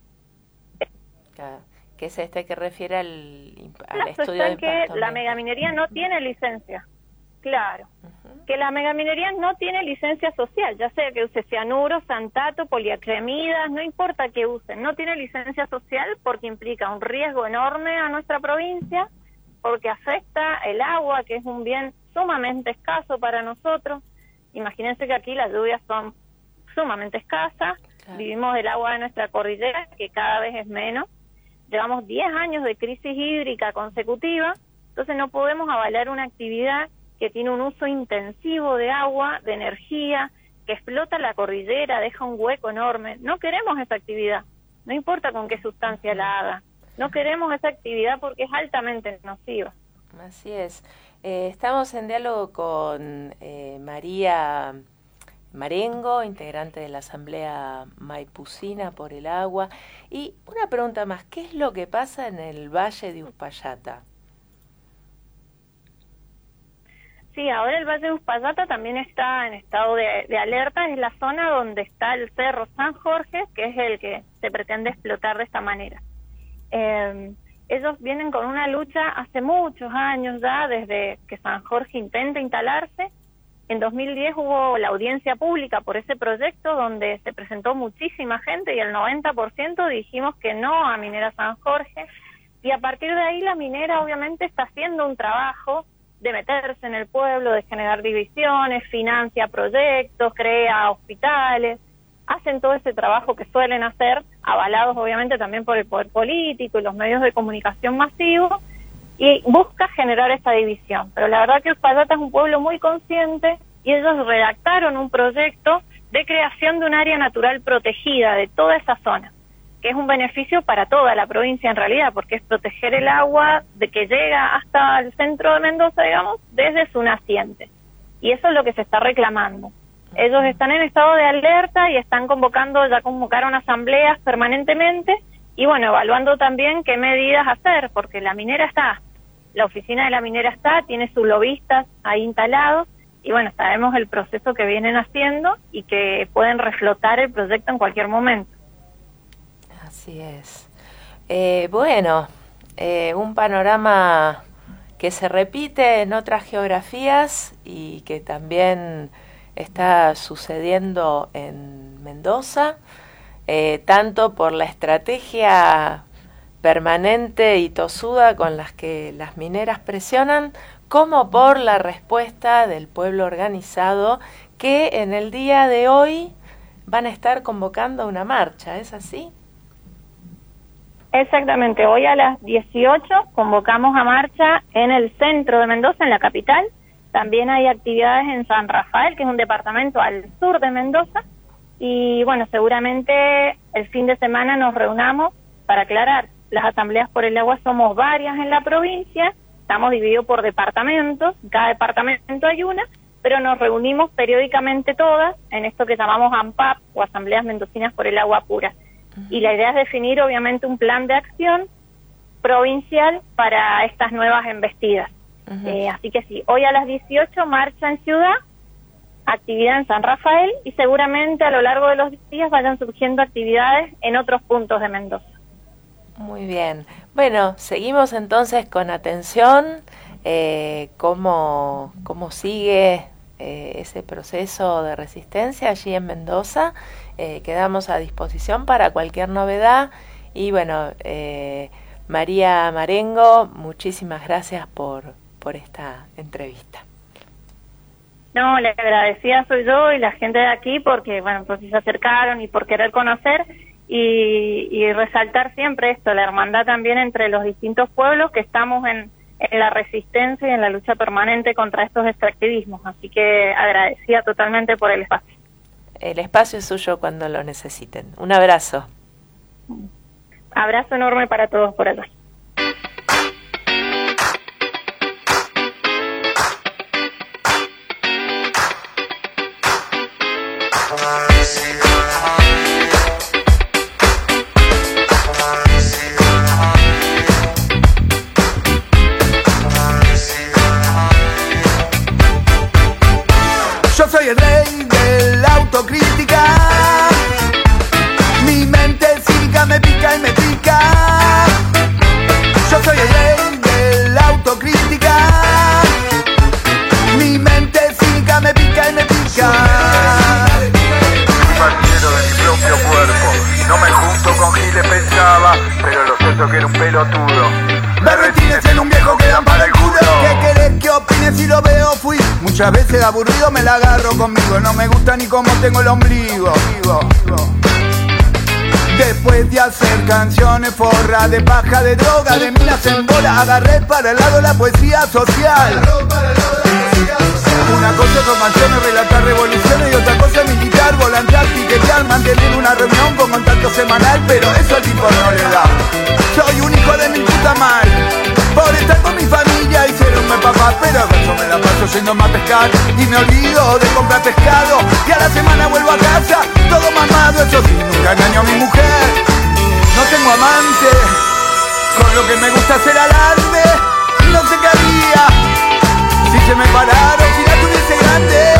Claro, que es este que refiere al Está estudio de en que impacto la ambiental. megaminería no tiene licencia. Claro. Que la megaminería no tiene licencia social, ya sea que use cianuro, santato, poliacremidas, no importa que usen, no tiene licencia social porque implica un riesgo enorme a nuestra provincia, porque afecta el agua, que es un bien sumamente escaso para nosotros. Imagínense que aquí las lluvias son sumamente escasas, vivimos del agua de nuestra cordillera, que cada vez es menos, llevamos 10 años de crisis hídrica consecutiva, entonces no podemos avalar una actividad que tiene un uso intensivo de agua, de energía, que explota la cordillera, deja un hueco enorme. No queremos esa actividad, no importa con qué sustancia la haga, no queremos esa actividad porque es altamente nociva. Así es. Estamos en diálogo con María Marengo, integrante de la Asamblea Maipucina por el Agua. Y una pregunta más, ¿qué es lo que pasa en el Valle de Uspallata? Sí, ahora el Valle de Uspallata también está en estado de alerta, es la zona donde está el Cerro San Jorge, que es el que se pretende explotar de esta manera. Ellos vienen con una lucha hace muchos años ya, desde que San Jorge intenta instalarse. En 2010 hubo la audiencia pública por ese proyecto donde se presentó muchísima gente y el 90% dijimos que no a Minera San Jorge. Y a partir de ahí la minera obviamente está haciendo un trabajo de meterse en el pueblo, de generar divisiones, financia proyectos, crea hospitales, hacen todo ese trabajo que suelen hacer, avalados obviamente también por el poder político y los medios de comunicación masivos, y busca generar esta división. Pero la verdad que Uspallata es un pueblo muy consciente y ellos redactaron un proyecto de creación de un área natural protegida de toda esa zona, que es un beneficio para toda la provincia en realidad, porque es proteger el agua de que llega hasta el centro de Mendoza, digamos, desde su naciente. Y eso es lo que se está reclamando. Ellos están en estado de alerta y están ya convocaron asambleas permanentemente y bueno, evaluando también qué medidas hacer, porque la minera la oficina de la minera tiene sus lobistas ahí instalados y bueno, sabemos el proceso que vienen haciendo y que pueden reflotar el proyecto en cualquier momento. Así es. Un panorama que se repite en otras geografías y que también está sucediendo en Mendoza, tanto por la estrategia permanente y tosuda con las que las mineras presionan, como por la respuesta del pueblo organizado que en el día de hoy van a estar convocando una marcha, ¿es así? Exactamente, hoy a las 18 convocamos a marcha en el centro de Mendoza, en la capital. También hay actividades en San Rafael, que es un departamento al sur de Mendoza. Y bueno, seguramente el fin de semana nos reunamos para aclarar. Las asambleas por el agua somos varias en la provincia, estamos divididos por departamentos, en cada departamento hay una, pero nos reunimos periódicamente todas en esto que llamamos AMPAP o Asambleas Mendocinas por el Agua Pura. Y la idea es definir obviamente un plan de acción provincial para estas nuevas embestidas. Así que sí, hoy a las 18 marcha en Ciudad, actividad en San Rafael y seguramente a lo largo de los días vayan surgiendo actividades en otros puntos de Mendoza. Muy bien. Bueno, seguimos entonces con atención cómo sigue ese proceso de resistencia allí en Mendoza. Quedamos a disposición para cualquier novedad y bueno, María Marengo, muchísimas gracias por esta entrevista. No, le agradecida soy yo y la gente de aquí porque, bueno, pues se acercaron y por querer conocer y resaltar siempre esto, la hermandad también entre los distintos pueblos que estamos en la resistencia y en la lucha permanente contra estos extractivismos. Así que agradecida totalmente por el espacio. El espacio es suyo cuando lo necesiten. Un abrazo. Abrazo enorme para todos por allá. Yo soy el rey de la autocrítica. Mi mente cínica me pica y me pica. Yo soy el rey de la autocrítica. Mi mente cínica me pica y me pica. Soy partiero de mi propio cuerpo. No me junto con giles, pensaba, pero lo cierto que era un pelotudo. Berretines en un viejo que dan para el culo. ¿Qué querés que opine si lo veo? Fui muchas veces aburrido, me la agarro conmigo. No me gusta ni cómo tengo el ombligo. Después de hacer canciones forra de paja, de droga, de minas en bola, agarré para el lado la poesía social. Una cosa son canciones, relatar revoluciones y otra cosa es militar, volantear, piquetear, mantener una reunión con contacto semanal, pero eso al tipo no le da. Soy un hijo de mi puta madre, por estar con mi familia y ser un buen papá, pero yo me la paso yendo a pescar y me olvido de comprar pescado y a la semana vuelvo a casa todo mamado, eso sí, nunca engaño a mi mujer, no tengo amante, con lo que me gusta hacer alarde, no sé qué haría si se me pararon, si la tuviese grande.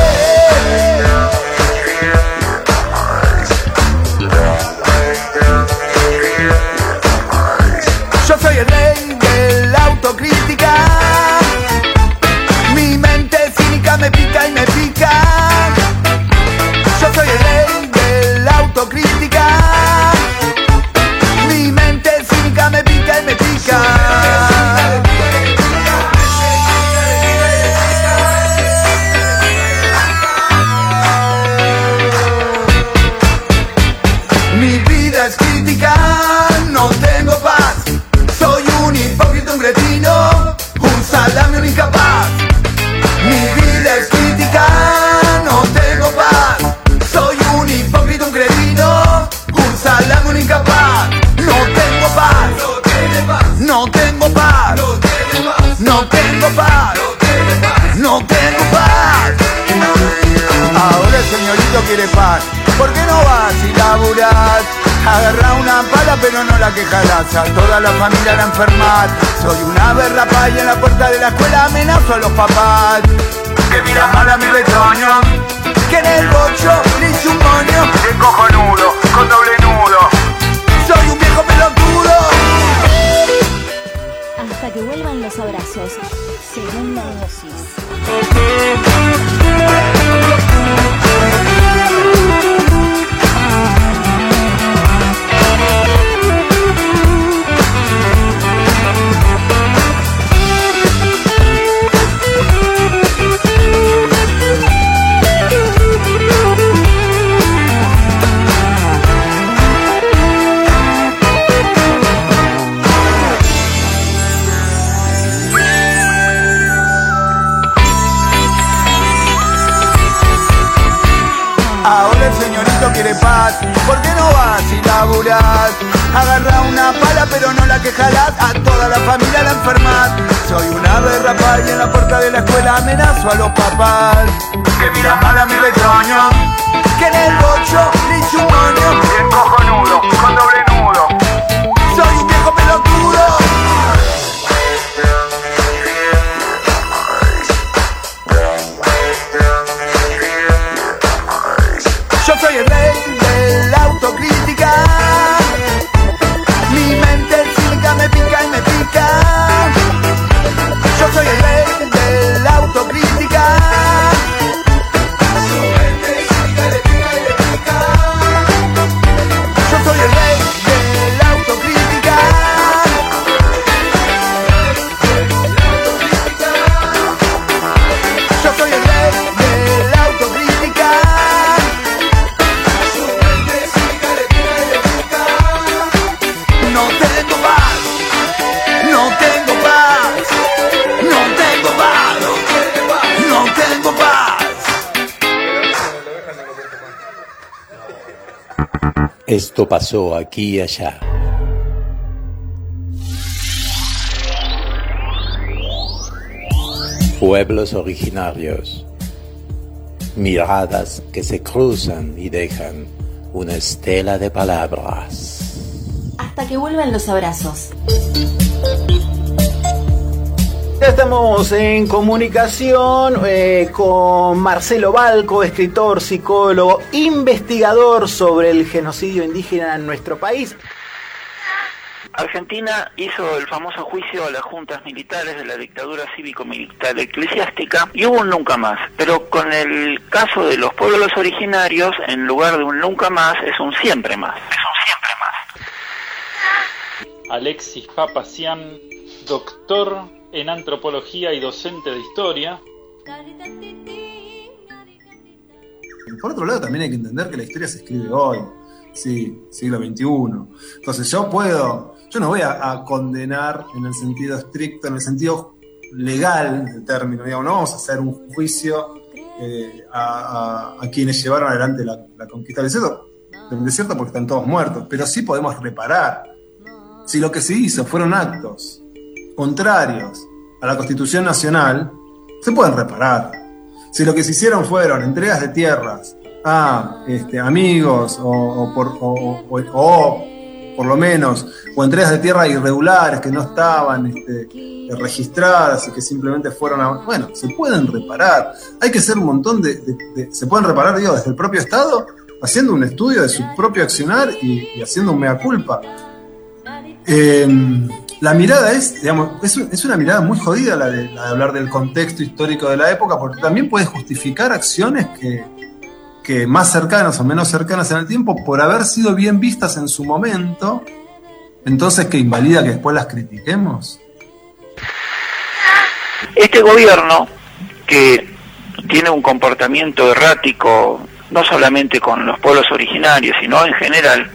Yo soy el rey de la autocrítica. Mi mente cínica me pica y me pica. Yo soy el rey de la autocrítica. Mi mente cínica me pica y me pica. Mi vida es crítica, no tengo paz. Soy un hipócrita, un cretino, No tengo paz, no tengo paz. Ahora el señorito quiere paz. ¿Por qué no vas y laburás? Agarrá una pala pero no la que jalás. A toda la familia la enfermar. Soy una berrapa y en la puerta de la escuela amenazo a los papás. Que mira mal a mi retoño, que en el bocho le hice un moño. De cojonudo, con doble nudo. Soy un viejo pelotudo. Hasta que vuelvan los abrazos. Segunda dosis. Ahora el señorito quiere paz. ¿Por qué no vas y laburás? Agarrá una pala pero no la que jalás. A toda la familia la enfermás. Soy una berrapa y en la puerta de la escuela amenazo a los papás. Que mira mal a mi retoño, que en el bocho le hice un moño. Bien cojonudo, con doble nudo. Soy un viejo pelotudo. Yo soy el rey de la autocrítica. Mi mente cínica me pica y me pica. Yo soy el rey de la autocrítica. Su mente cínica le pica y le pica. Yo soy el rey de la autocrítica. Yo soy el rey de la autocrítica. No tengo paz, no tengo paz, no tengo paz, no tengo paz. Esto pasó aquí y allá. Pueblos originarios. Miradas que se cruzan y dejan una estela de palabras. Hasta que vuelvan los abrazos. Ya estamos en comunicación con Marcelo Balco, escritor, psicólogo, investigador sobre el genocidio indígena en nuestro país. Argentina hizo el famoso juicio a las juntas militares de la dictadura cívico-militar eclesiástica y hubo un nunca más, pero con el caso de los pueblos originarios, en lugar de un nunca más, es un siempre más. Alexis Papacián, doctor en antropología y docente de historia. Por otro lado, también hay que entender que la historia se escribe hoy, sí, siglo XXI. Entonces yo no voy a condenar en el sentido estricto, en el sentido legal del término, digamos, no vamos a hacer un juicio a quienes llevaron adelante la conquista del desierto porque están todos muertos, pero sí podemos reparar. Si lo que se hizo fueron actos contrarios a la Constitución Nacional, se pueden reparar. Si lo que se hicieron fueron entregas de tierras a amigos o por lo menos, o entregas de tierra irregulares que no estaban registradas y que simplemente fueron bueno, se pueden reparar. Hay que hacer un montón se pueden reparar, digo, desde el propio Estado, haciendo un estudio de su propio accionar y haciendo un mea culpa. La mirada es una mirada muy jodida la de hablar del contexto histórico de la época, porque también puede justificar acciones que más cercanas o menos cercanas en el tiempo, por haber sido bien vistas en su momento, entonces que invalida que después las critiquemos. Este gobierno, que tiene un comportamiento errático, no solamente con los pueblos originarios, sino en general,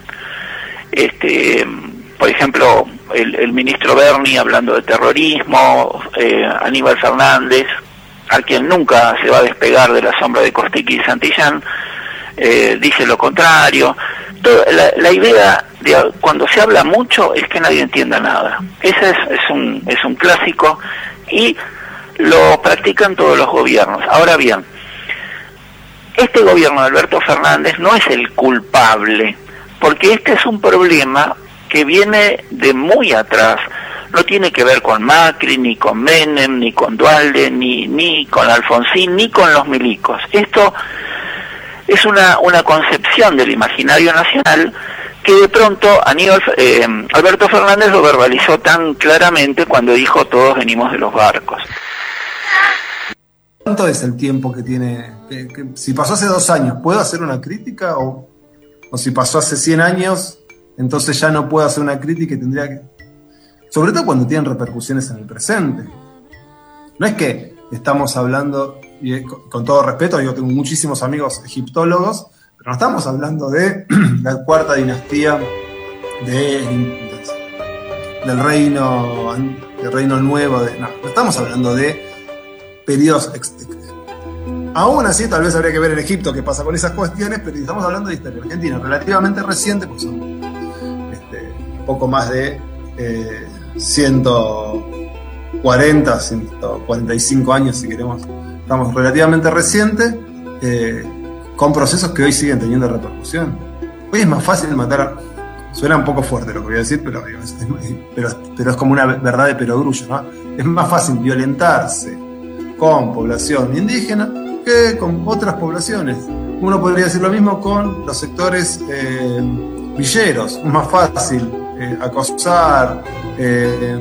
por ejemplo, el ministro Berni hablando de terrorismo, Aníbal Fernández, a quien nunca se va a despegar de la sombra de Costiqui y Santillán, dice lo contrario. La idea de cuando se habla mucho es que nadie entienda nada. Ese es un clásico y lo practican todos los gobiernos. Ahora bien, este gobierno de Alberto Fernández no es el culpable, porque este es un problema que viene de muy atrás. No tiene que ver con Macri, ni con Menem, ni con Duhalde, ni con Alfonsín, ni con los milicos. Esto es una concepción del imaginario nacional que de pronto Alberto Fernández lo verbalizó tan claramente cuando dijo todos venimos de los barcos. ¿Cuánto es el tiempo que tiene? Si pasó hace 2 años, ¿puedo hacer una crítica? O si pasó hace 100 años, entonces ya no puedo hacer una crítica y tendría que... Sobre todo cuando tienen repercusiones en el presente. No es que estamos hablando, y con todo respeto, yo tengo muchísimos amigos egiptólogos, pero no estamos hablando de la cuarta dinastía del reino nuevo. No estamos hablando de periodos. Aún así, tal vez habría que ver en Egipto qué pasa con esas cuestiones, pero estamos hablando de historia argentina relativamente reciente, pues son poco más de 140, 145 años, si queremos. Estamos relativamente recientes, con procesos que hoy siguen teniendo repercusión. Hoy es más fácil matar. Suena un poco fuerte lo que voy a decir, pero es como una verdad de perogrullo, ¿no? Es más fácil violentarse con población indígena que con otras poblaciones. Uno podría decir lo mismo con los sectores villeros. Es más fácil acosar e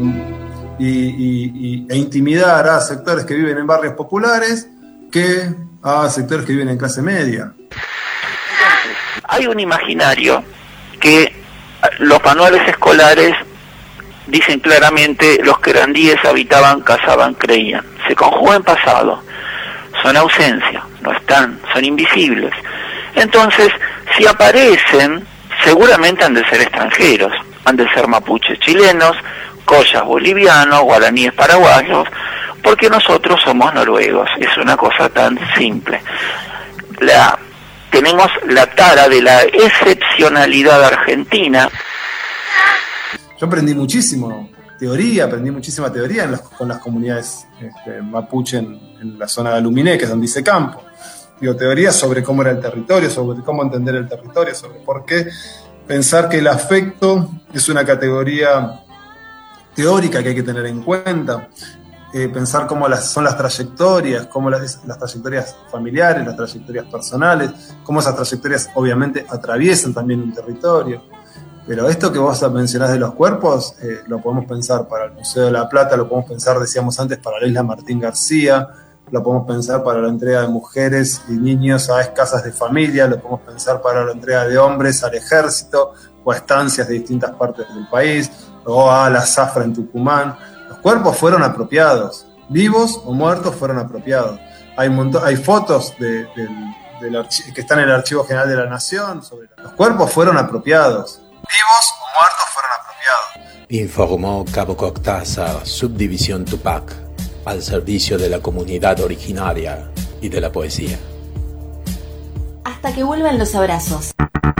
intimidar a sectores que viven en barrios populares que a sectores que viven en clase media. Hay un imaginario que los manuales escolares dicen claramente: los querandíes habitaban, cazaban, creían. Se conjuga en pasado, son ausencia, no están, son invisibles. Entonces, si aparecen, seguramente han de ser extranjeros, han de ser mapuches chilenos, collas bolivianos, guaraníes paraguayos, porque nosotros somos noruegos. Es una cosa tan simple. Tenemos la tara de la excepcionalidad argentina. Yo aprendí muchísima teoría con las comunidades mapuche en la zona de Aluminé, que es donde hice campo. Teoría sobre cómo era el territorio, sobre cómo entender el territorio, sobre por qué pensar que el afecto es una categoría teórica que hay que tener en cuenta. Pensar cómo son las trayectorias, cómo las trayectorias familiares, las trayectorias personales, cómo esas trayectorias obviamente atraviesan también un territorio. Pero esto que vos mencionás de los cuerpos, lo podemos pensar para el Museo de la Plata, lo podemos pensar, decíamos antes, para la isla Martín García, lo podemos pensar para la entrega de mujeres y niños a casas de familia, lo podemos pensar para la entrega de hombres al ejército o a estancias de distintas partes del país, o a la zafra en Tucumán. Los cuerpos fueron apropiados, vivos o muertos fueron apropiados. Hay fotos que están en el Archivo General de la Nación sobre los cuerpos fueron apropiados. Vivos o muertos fueron apropiados. Informó Cabo Cortázar, Subdivisión Tupac, al servicio de la comunidad originaria y de la poesía. Hasta que vuelvan los abrazos.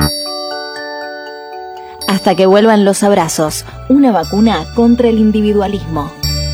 Hasta que vuelvan los abrazos, una vacuna contra el individualismo.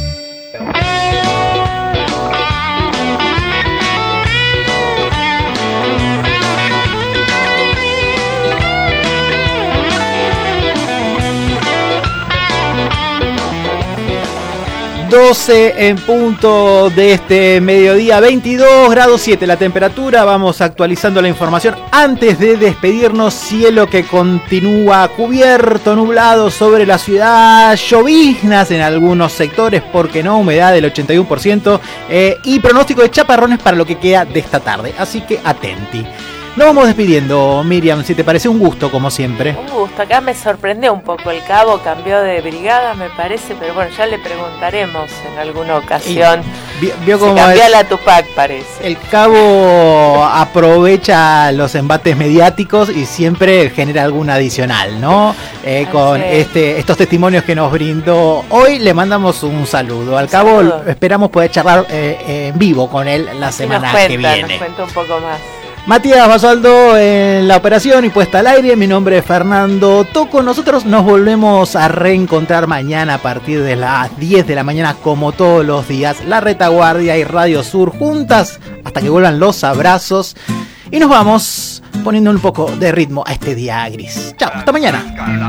En punto de este mediodía, 22 grados 7 la temperatura. Vamos actualizando la información antes de despedirnos. Cielo que continúa cubierto, nublado sobre la ciudad, lloviznas en algunos sectores, porque no, humedad del 81%, y pronóstico de chaparrones para lo que queda de esta tarde, así que atenti. Nos vamos despidiendo, Miriam, si te parece, un gusto como siempre. Un gusto, acá me sorprendió un poco, el cabo cambió de brigada me parece, pero bueno, ya le preguntaremos en alguna ocasión. Vio cómo cambia la Tupac, parece. El cabo aprovecha los embates mediáticos y siempre genera alguna adicional, ¿no? Con estos testimonios que nos brindó hoy, le mandamos un saludo. Al cabo esperamos poder charlar en vivo con él la semana que viene. Nos cuenta un poco más. Matías Basualdo en la operación y puesta al aire. Mi nombre es Fernando Toco. Nosotros nos volvemos a reencontrar mañana a partir de las 10 de la mañana, como todos los días. La Retaguardia y Radio Sur juntas hasta que vuelvan los abrazos. Y nos vamos poniendo un poco de ritmo a este día gris. Chao, hasta mañana.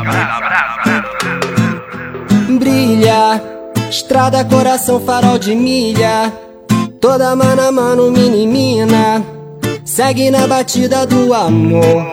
Brilha, estrada, coração, farol de milha. Toda mano a mano, mini mina. Segue na batida do amor.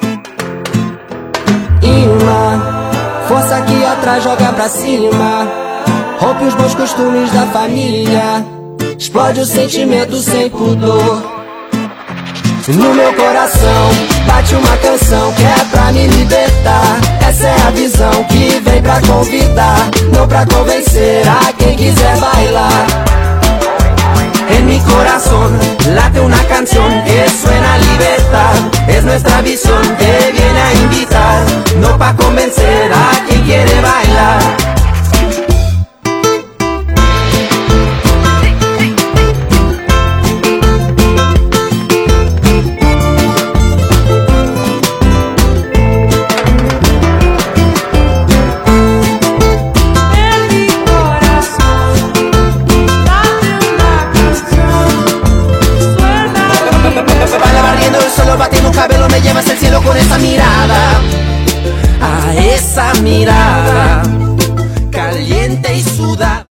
Imã, força que atrai, joga pra cima. Rompe os bons costumes da família. Explode o sentimento sem pudor. No meu coração bate uma canção que é pra me libertar. Essa é a visão que vem pra convidar, não pra convencer a quem quiser bailar. En mi corazón late una canción que suena a libertad. Es nuestra visión que viene a invitar, no pa' convencer a quien quiere bailar. Batiendo el cabello, me llevas al cielo con esa mirada. A esa mirada